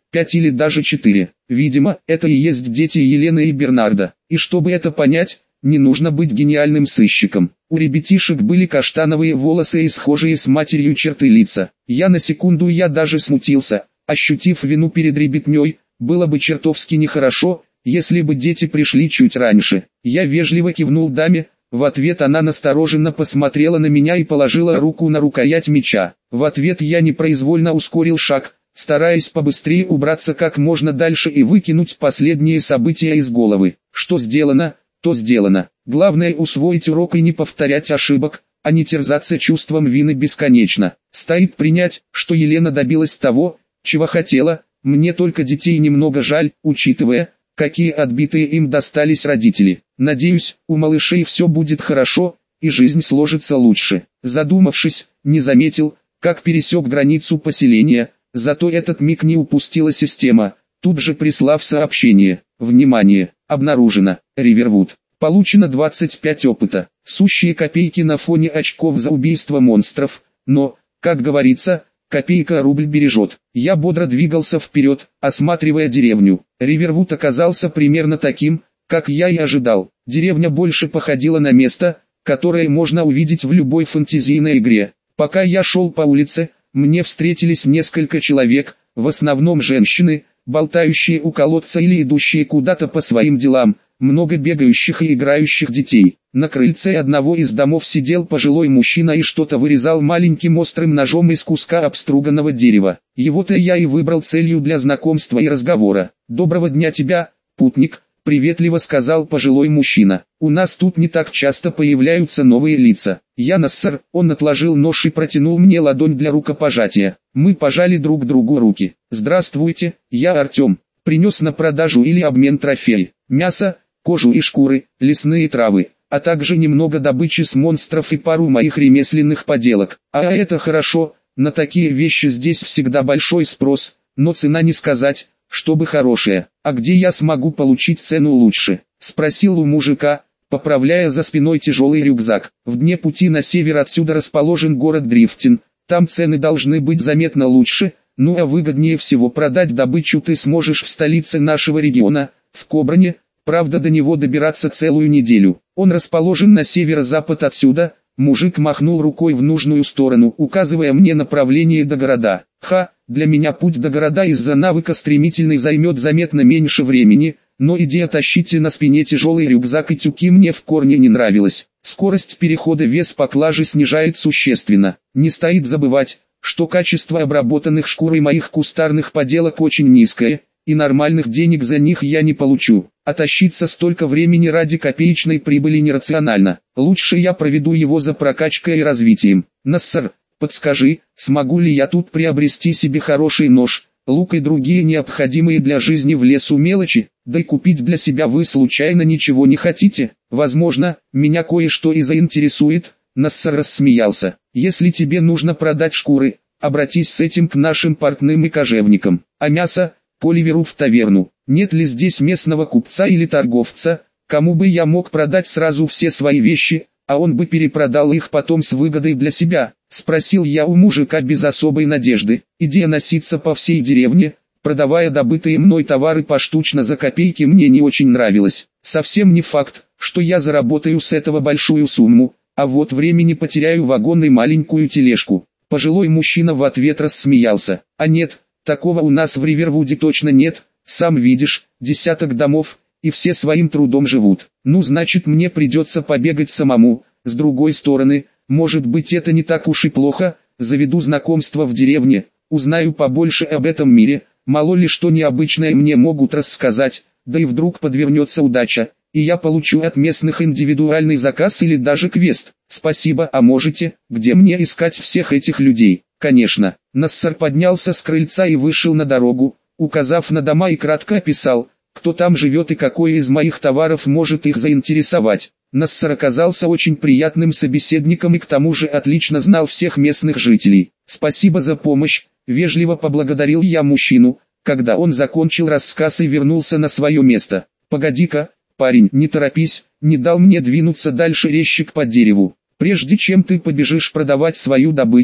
5 или даже 4. Видимо, это и есть дети Елены и Бернарда. И чтобы это понять, не нужно быть гениальным сыщиком. У ребятишек были каштановые волосы и схожие с матерью черты лица. На секунду я даже смутился, ощутив вину перед ребятней. Было бы чертовски нехорошо, если бы дети пришли чуть раньше. Я вежливо кивнул даме, в ответ она настороженно посмотрела на меня и положила руку на рукоять меча. В ответ я непроизвольно ускорил шаг, стараясь побыстрее убраться как можно дальше и выкинуть последние события из головы. Что сделано, то сделано. Главное усвоить урок и не повторять ошибок, а не терзаться чувством вины бесконечно. Стоит принять, что Елена добилась того, чего хотела. Мне только детей немного жаль, учитывая, какие отбитые им достались родители. Надеюсь, у малышей все будет хорошо, и жизнь сложится лучше. Задумавшись, не заметил, как пересек границу поселения, зато этот миг не упустила система, тут же прислав сообщение. Внимание, обнаружено, Ривервуд. Получено 25 опыта, сущие копейки на фоне очков за убийство монстров, но, как говорится, копейка рубль бережет. Я бодро двигался вперед, осматривая деревню. Ривервуд оказался примерно таким, как я и ожидал. Деревня больше походила на место, которое можно увидеть в любой фэнтезийной игре. Пока я шел по улице, мне встретились несколько человек, в основном женщины, болтающие у колодца или идущие куда-то по своим делам, много бегающих и играющих детей. На крыльце одного из домов сидел пожилой мужчина и что-то вырезал маленьким острым ножом из куска обструганного дерева. Его-то я и выбрал целью для знакомства и разговора. «Доброго дня тебя, путник», — приветливо сказал пожилой мужчина. «У нас тут не так часто появляются новые лица». «Я Нассер», — он отложил нож и протянул мне ладонь для рукопожатия. Мы пожали друг другу руки. «Здравствуйте, я Артем. Принес на продажу или обмен трофей. Мясо, кожу и шкуры, лесные травы, а также немного добычи с монстров и пару моих ремесленных поделок. А это хорошо, на такие вещи здесь всегда большой спрос, но цена не сказать, чтобы хорошая. А где я смогу получить цену лучше?» — спросил у мужика, поправляя за спиной тяжелый рюкзак. «В дне пути на север отсюда расположен город Дрифтин, там цены должны быть заметно лучше, ну а выгоднее всего продать добычу ты сможешь в столице нашего региона, в Кобране. Правда, до него добираться целую неделю. Он расположен на северо-запад отсюда». Мужик махнул рукой в нужную сторону, указывая мне направление до города. Для меня путь до города из-за навыка стремительный займет заметно меньше времени, но идея тащить на спине тяжелый рюкзак и тюки мне в корне не нравилась. Скорость перехода вес поклажи снижает существенно. Не стоит забывать, что качество обработанных шкурой моих кустарных поделок очень низкое, и нормальных денег за них я не получу. А тащиться столько времени ради копеечной прибыли нерационально. Лучше я проведу его за прокачкой и развитием. Нассер, подскажи, смогу ли я тут приобрести себе хороший нож, лук и другие необходимые для жизни в лесу мелочи, да и купить для себя вы случайно ничего не хотите? Возможно, меня кое-что и заинтересует. Нассер рассмеялся. Если тебе нужно продать шкуры, обратись с этим к нашим портным и кожевникам. А мясо, к Оливеру в таверну. Нет ли здесь местного купца или торговца, кому бы я мог продать сразу все свои вещи, а он бы перепродал их потом с выгодой для себя? Спросил я у мужика без особой надежды. Идея носиться по всей деревне, продавая добытые мной товары поштучно за копейки, мне не очень нравилась. Совсем не факт, что я заработаю с этого большую сумму, а вот времени потеряю вагон и маленькую тележку. Пожилой мужчина в ответ рассмеялся. А нет, такого у нас в Ривервуде точно нет, сам видишь, десяток домов, и все своим трудом живут. Ну значит мне придется побегать самому. С другой стороны, может быть это не так уж и плохо, заведу знакомство в деревне, узнаю побольше об этом мире, мало ли что необычное мне могут рассказать, да и вдруг подвернется удача, и я получу от местных индивидуальный заказ или даже квест. Спасибо, а можете, где мне искать всех этих людей? Конечно. Нассер поднялся с крыльца и вышел на дорогу, указав на дома и кратко описал, кто там живет и какой из моих товаров может их заинтересовать. Нассер оказался очень приятным собеседником и к тому же отлично знал всех местных жителей. «Спасибо за помощь», — вежливо поблагодарил я мужчину, когда он закончил рассказ и вернулся на свое место. «Погоди-ка, парень, не торопись», — не дал мне двинуться дальше резчик по дереву. «Прежде чем ты побежишь продавать свою добычу,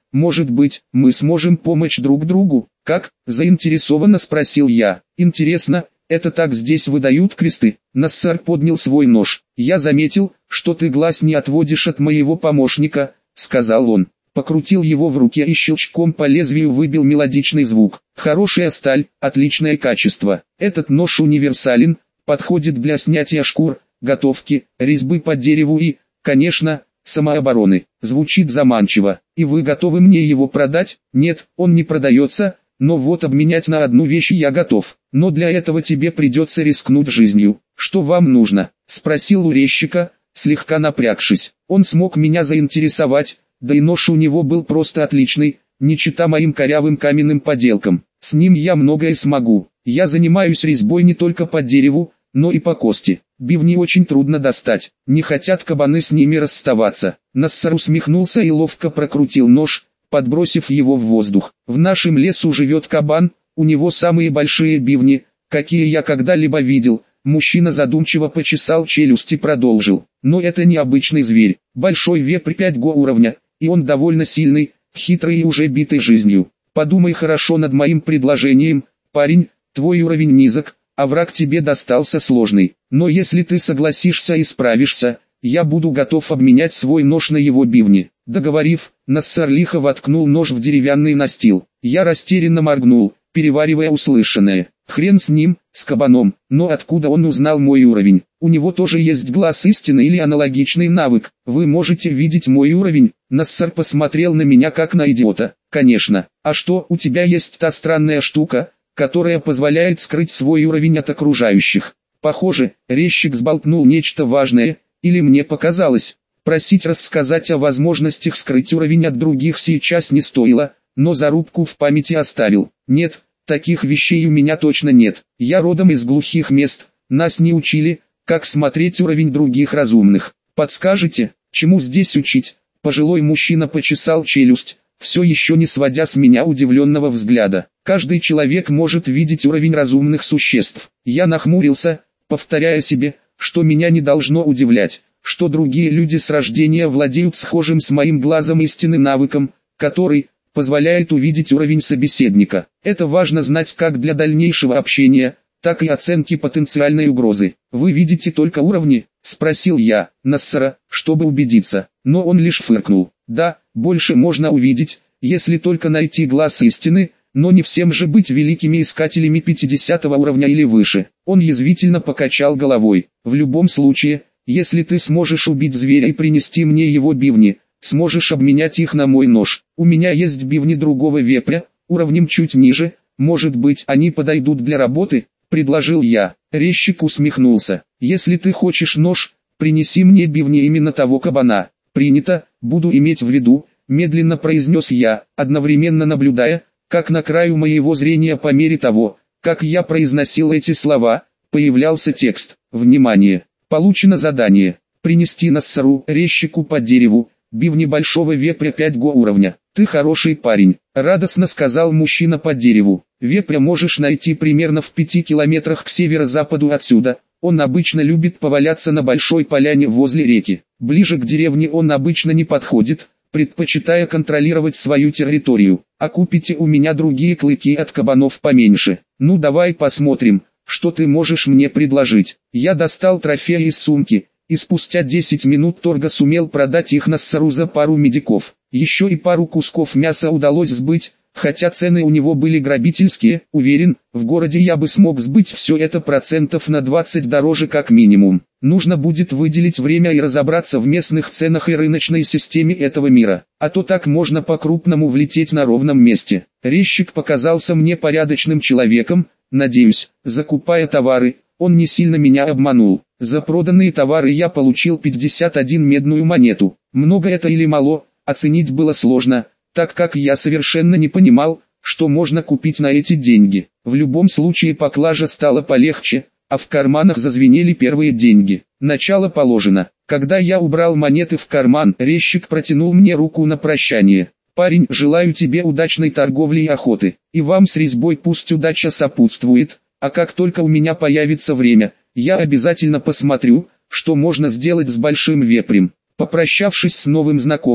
Может быть, мы сможем помочь друг другу? Как? Заинтересованно спросил я. Интересно, это так здесь выдают кресты? Нассар поднял свой нож. Я заметил, что ты глаз не отводишь от моего помощника, сказал он. Покрутил его в руке и щелчком по лезвию выбил мелодичный звук. Хорошая сталь, отличное качество. Этот нож универсален, подходит для снятия шкур, готовки, резьбы по дереву и, конечно, самообороны. Звучит заманчиво. И вы готовы мне его продать? Нет, он не продается, но вот обменять на одну вещь я готов. Но для этого тебе придется рискнуть жизнью. Что вам нужно? Спросил у резчика, слегка напрягшись. Он смог меня заинтересовать. Да и нож у него был просто отличный, не чита моим корявым каменным поделкам. С ним я многое смогу. Я занимаюсь резьбой не только по дереву, но и по кости. Бивни очень трудно достать, не хотят кабаны с ними расставаться. Нассар усмехнулся и ловко прокрутил нож, подбросив его в воздух. В нашем лесу живет кабан, у него самые большие бивни, какие я когда-либо видел. Мужчина задумчиво почесал челюсть и продолжил. Но это не обычный зверь, большой вепрь 5 уровня. И он довольно сильный, хитрый и уже битый жизнью. Подумай хорошо над моим предложением, парень, твой уровень низок, а враг тебе достался сложный. Но если ты согласишься и справишься, я буду готов обменять свой нож на его бивни. Договорив, Нассар лихо воткнул нож в деревянный настил. Я растерянно моргнул, переваривая услышанное. Хрен с ним, с кабаном, но откуда он узнал мой уровень? У него тоже есть глаз истины или аналогичный навык. Вы можете видеть мой уровень? Нассар посмотрел на меня как на идиота. Конечно. А что, у тебя есть та странная штука, которая позволяет скрыть свой уровень от окружающих? Похоже, резчик сболтнул нечто важное, или мне показалось. Просить рассказать о возможностях скрыть уровень от других сейчас не стоило, но зарубку в памяти оставил. Нет, таких вещей у меня точно нет. Я родом из глухих мест, нас не учили, как смотреть уровень других разумных. Подскажете, чему здесь учить? Пожилой мужчина почесал челюсть, все еще не сводя с меня удивленного взгляда. Каждый человек может видеть уровень разумных существ. Я нахмурился, повторяя себе, что меня не должно удивлять, что другие люди с рождения владеют схожим с моим глазом истины навыком, который позволяет увидеть уровень собеседника. Это важно знать как для дальнейшего общения, так и оценки потенциальной угрозы. «Вы видите только уровни?» – спросил я Нассара, чтобы убедиться, но он лишь фыркнул. «Да, больше можно увидеть, если только найти глаз истины, но не всем же быть великими искателями 50 уровня или выше». Он язвительно покачал головой. «В любом случае, если ты сможешь убить зверя и принести мне его бивни, сможешь обменять их на мой нож. У меня есть бивни другого вепря, уровнем чуть ниже, может быть они подойдут для работы?» – предложил я. Резчик усмехнулся. «Если ты хочешь нож, принеси мне бивни именно того кабана». «Принято, буду иметь в виду», – медленно произнес я, одновременно наблюдая, как на краю моего зрения по мере того, как я произносил эти слова, появлялся текст. «Внимание! Получено задание. Принести Нассару, резчику по дереву, бивни большого вепря 5 уровня. Ты хороший парень», – радостно сказал мужчина по дереву. «Вепря можешь найти примерно в 5 километрах к северо-западу отсюда. Он обычно любит поваляться на большой поляне возле реки. Ближе к деревне он обычно не подходит, предпочитая контролировать свою территорию. А купите у меня другие клыки от кабанов поменьше. Ну давай посмотрим, что ты можешь мне предложить». Я достал трофеи из сумки, и спустя 10 минут торга сумел продать их Нассару за пару медиков. Еще и пару кусков мяса удалось сбыть, хотя цены у него были грабительские. Уверен, в городе я бы смог сбыть все это процентов на 20 дороже как минимум. Нужно будет выделить время и разобраться в местных ценах и рыночной системе этого мира, а то так можно по-крупному влететь на ровном месте. Резчик показался мне порядочным человеком, надеюсь, закупая товары, он не сильно меня обманул. За проданные товары я получил 51 медную монету. Много это или мало, оценить было сложно, так как я совершенно не понимал, что можно купить на эти деньги. В любом случае поклажа стала полегче, а в карманах зазвенели первые деньги. Начало положено. Когда я убрал монеты в карман, резчик протянул мне руку на прощание. «Парень, желаю тебе удачной торговли и охоты. И вам с резьбой пусть удача сопутствует, а как только у меня появится время, я обязательно посмотрю, что можно сделать с большим вепрем». Попрощавшись с новым знакомым,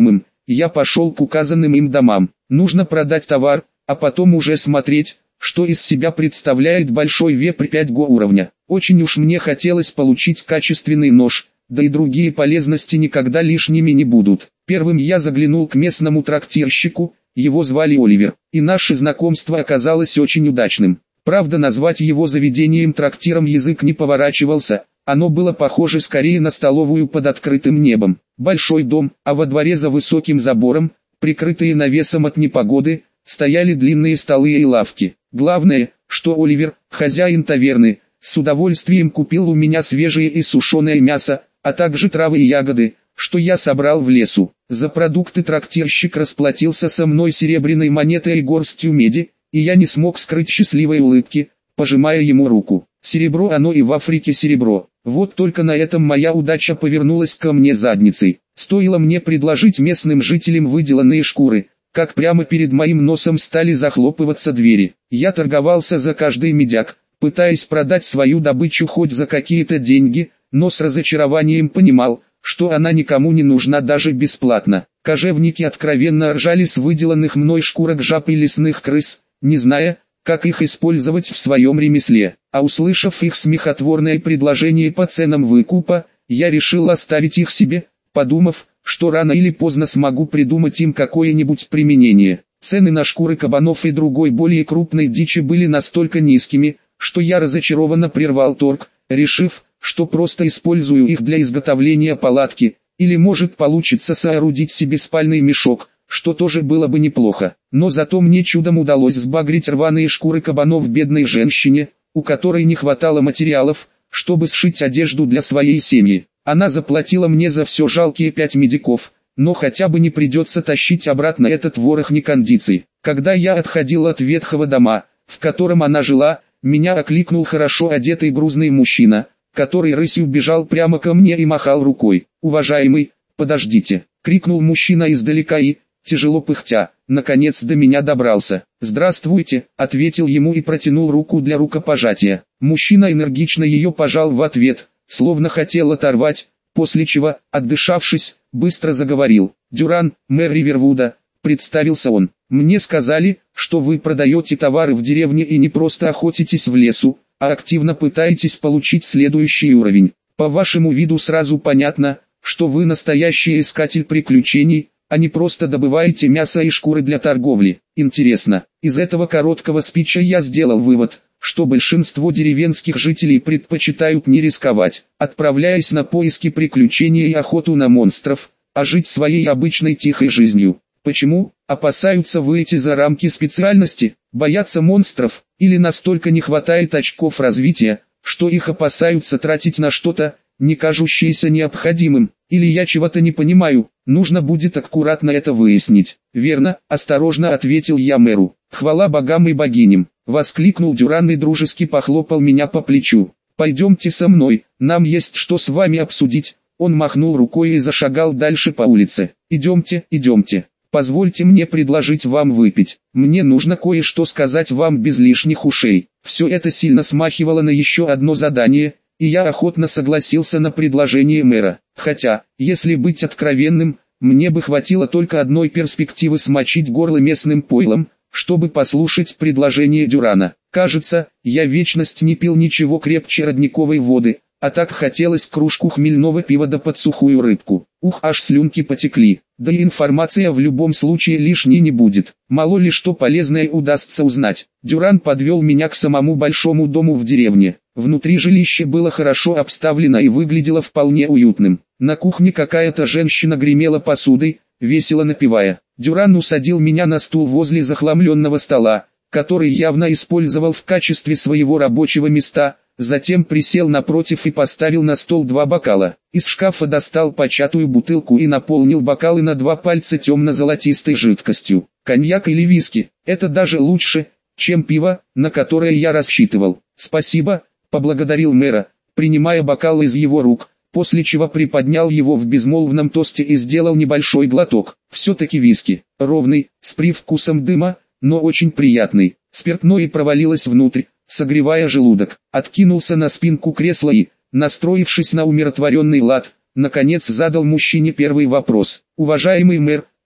я пошел к указанным им домам. Нужно продать товар, а потом уже смотреть, что из себя представляет большой вепрь 5Го уровня. Очень уж мне хотелось получить качественный нож, да и другие полезности никогда лишними не будут. Первым я заглянул к местному трактирщику, его звали Оливер, и наше знакомство оказалось очень удачным. Правда, назвать его заведением-трактиром язык не поворачивался, оно было похоже скорее на столовую под открытым небом. Большой дом, а во дворе за высоким забором, прикрытые навесом от непогоды, стояли длинные столы и лавки. Главное, что Оливер, хозяин таверны, с удовольствием купил у меня свежее и сушеное мясо, а также травы и ягоды, что я собрал в лесу. За продукты трактирщик расплатился со мной серебряной монетой и горстью меди, и я не смог скрыть счастливой улыбки, пожимая ему руку. Серебро оно и в Африке серебро. Вот только на этом моя удача повернулась ко мне задницей. Стоило мне предложить местным жителям выделанные шкуры, как прямо перед моим носом стали захлопываться двери. Я торговался за каждый медяк, пытаясь продать свою добычу хоть за какие-то деньги, но с разочарованием понимал, что она никому не нужна даже бесплатно. Кожевники откровенно ржали с выделанных мной шкурок жаб и лесных крыс, не зная, как их использовать в своем ремесле. А услышав их смехотворное предложение по ценам выкупа, я решил оставить их себе, подумав, что рано или поздно смогу придумать им какое-нибудь применение. Цены на шкуры кабанов и другой более крупной дичи были настолько низкими, что я разочарованно прервал торг, решив, что просто использую их для изготовления палатки, или может получится соорудить себе спальный мешок, что тоже было бы неплохо. Но зато мне чудом удалось сбагрить рваные шкуры кабанов бедной женщине, у которой не хватало материалов, чтобы сшить одежду для своей семьи. Она заплатила мне за все жалкие 5 медиков, но хотя бы не придется тащить обратно этот ворох некондиций. Когда я отходил от ветхого дома, в котором она жила, меня окликнул хорошо одетый грузный мужчина, который рысью бежал прямо ко мне и махал рукой. «Уважаемый, подождите!» — крикнул мужчина издалека и, тяжело пыхтя, наконец до меня добрался. «Здравствуйте», — ответил ему и протянул руку для рукопожатия. Мужчина энергично ее пожал в ответ, словно хотел оторвать, после чего, отдышавшись, быстро заговорил. «Дюран, мэр Ривервуда», — представился он. «Мне сказали, что вы продаете товары в деревне и не просто охотитесь в лесу, а активно пытаетесь получить следующий уровень. По вашему виду сразу понятно, что вы настоящий искатель приключений, а не просто добываете мясо и шкуры для торговли. Интересно, из этого короткого спича я сделал вывод, что большинство деревенских жителей предпочитают не рисковать, отправляясь на поиски приключений и охоту на монстров, а жить своей обычной тихой жизнью. Почему? Опасаются выйти за рамки специальности, боятся монстров, или настолько не хватает очков развития, что их опасаются тратить на что-то, не кажущееся необходимым, или я чего-то не понимаю, нужно будет аккуратно это выяснить. «Верно», — осторожно ответил я мэру. «Хвала богам и богиням», — воскликнул Дюран и дружески похлопал меня по плечу. «Пойдемте со мной, нам есть что с вами обсудить». Он махнул рукой и зашагал дальше по улице. «Идемте, идемте. Позвольте мне предложить вам выпить. Мне нужно кое-что сказать вам без лишних ушей». Все это сильно смахивало на еще одно задание, и я охотно согласился на предложение мэра. Хотя, если быть откровенным, мне бы хватило только одной перспективы смочить горло местным пойлом, чтобы послушать предложение Дюрана. Кажется, я вечность не пил ничего крепче родниковой воды, а так хотелось кружку хмельного пива да под сухую рыбку. Ух, аж слюнки потекли. Да и информация в любом случае лишней не будет. Мало ли что полезное удастся узнать. Дюран подвел меня к самому большому дому в деревне. Внутри жилище было хорошо обставлено и выглядело вполне уютным. На кухне какая-то женщина гремела посудой, весело напевая. Дюран усадил меня на стул возле захламленного стола, который явно использовал в качестве своего рабочего места. Затем присел напротив и поставил на стол 2 бокала. Из шкафа достал початую бутылку и наполнил бокалы на 2 пальца темно-золотистой жидкостью. Коньяк или виски, это даже лучше, чем пиво, на которое я рассчитывал. «Спасибо», — поблагодарил мэра, принимая бокал из его рук, после чего приподнял его в безмолвном тосте и сделал небольшой глоток. Все-таки виски, ровный, с привкусом дыма, но очень приятный. Спиртное провалилось внутрь, согревая желудок. Откинулся на спинку кресла и, настроившись на умиротворенный лад, наконец задал мужчине первый вопрос. «Уважаемый мэр,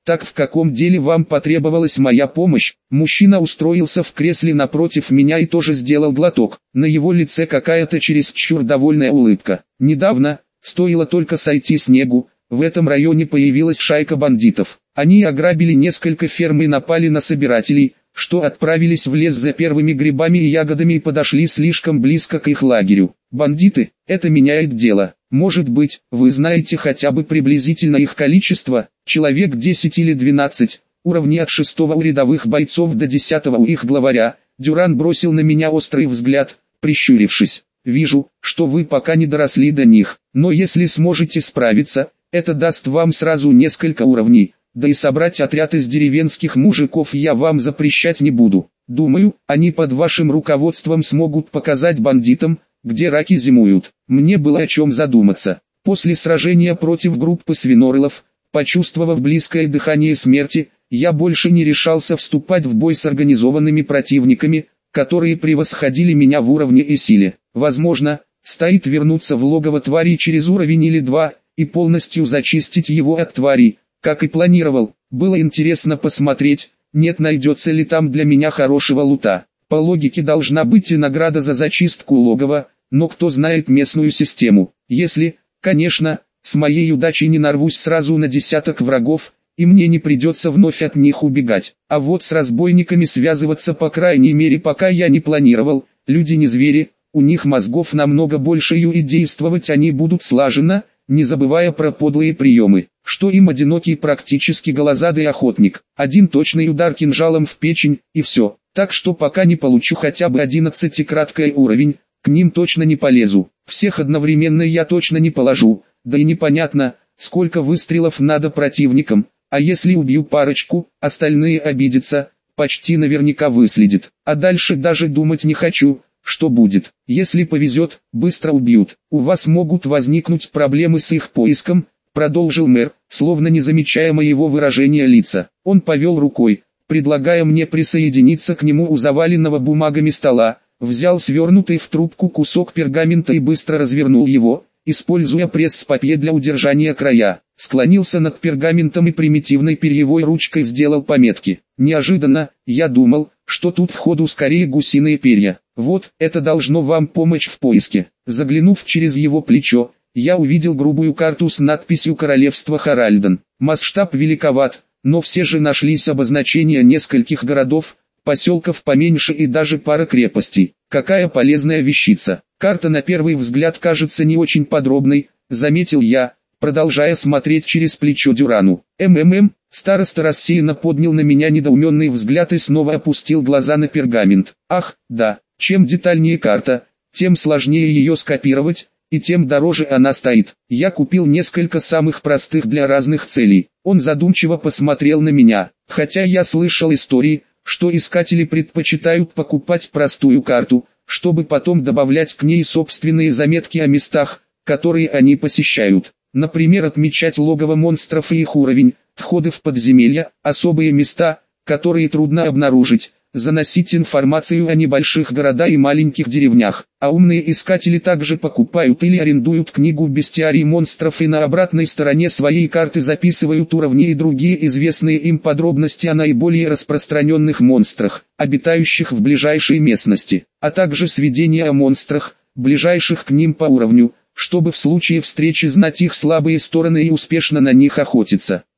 Так в каком деле вам потребовалась моя помощь? Мужчина устроился в кресле напротив меня и тоже сделал глоток. На его лице какая-то чересчур довольная улыбка. Недавно, стоило только сойти снегу, в этом районе появилась шайка бандитов. Они ограбили несколько ферм и напали на собирателей, что отправились в лес за первыми грибами и ягодами и подошли слишком близко к их лагерю. Бандиты, это меняет дело. Может быть, вы знаете хотя бы приблизительно их количество, человек 10 или 12, уровни от 6 у рядовых бойцов до 10 у их главаря. Дюран бросил на меня острый взгляд, прищурившись. Вижу, что вы пока не доросли до них, но если сможете справиться, это даст вам сразу несколько уровней. Да и собрать отряд из деревенских мужиков я вам запрещать не буду. Думаю, они под вашим руководством смогут показать бандитам, где раки зимуют. Мне было о чем задуматься. После сражения против группы свинорылов, почувствовав близкое дыхание смерти, я больше не решался вступать в бой с организованными противниками, которые превосходили меня в уровне и силе. Возможно, стоит вернуться в логово тварей через уровень или два, и полностью зачистить его от тварей. Как и планировал, было интересно посмотреть, нет найдется ли там для меня хорошего лута. По логике должна быть и награда за зачистку логова, но кто знает местную систему. Если, конечно, с моей удачей не нарвусь сразу на десяток врагов, и мне не придется вновь от них убегать. А вот с разбойниками связываться по крайней мере пока я не планировал, люди не звери, у них мозгов намного больше и действовать они будут слаженно, не забывая про подлые приемы, что им одинокий практически голозадый охотник. Один точный удар кинжалом в печень, и все. Так что пока не получу хотя бы 11-краткий уровень, к ним точно не полезу. Всех одновременно я точно не положу, да и непонятно, сколько выстрелов надо противникам, а если убью парочку, остальные обидятся, почти наверняка выследит. А дальше даже думать не хочу. Что будет, если повезет, быстро убьют. У вас могут возникнуть проблемы с их поиском, продолжил мэр, словно не замечая моего выражения лица. Он повел рукой, предлагая мне присоединиться к нему у заваленного бумагами стола, взял свернутый в трубку кусок пергамента и быстро развернул его, используя пресс-папье для удержания края. Склонился над пергаментом и примитивной перьевой ручкой сделал пометки. Неожиданно, я думал, что тут входу скорее гусиные перья. Вот, это должно вам помочь в поиске. Заглянув через его плечо, я увидел грубую карту с надписью «Королевство Харальден». Масштаб великоват, но все же нашлись обозначения нескольких городов, поселков поменьше и даже пара крепостей. Какая полезная вещица. Карта на первый взгляд кажется не очень подробной, заметил я, продолжая смотреть через плечо Дюрану. Староста рассеянно поднял на меня недоуменный взгляд и снова опустил глаза на пергамент. Ах, да, чем детальнее карта, тем сложнее ее скопировать, и тем дороже она стоит. Я купил несколько самых простых для разных целей. Он задумчиво посмотрел на меня. Хотя я слышал истории, что искатели предпочитают покупать простую карту, чтобы потом добавлять к ней собственные заметки о местах, которые они посещают. Например, отмечать логово монстров и их уровень, входы в подземелья, особые места, которые трудно обнаружить, заносить информацию о небольших городах и маленьких деревнях. А умные искатели также покупают или арендуют книгу бестиарий монстров и на обратной стороне своей карты записывают уровни и другие известные им подробности о наиболее распространенных монстрах, обитающих в ближайшей местности, а также сведения о монстрах, ближайших к ним по уровню, чтобы в случае встречи знать их слабые стороны и успешно на них охотиться.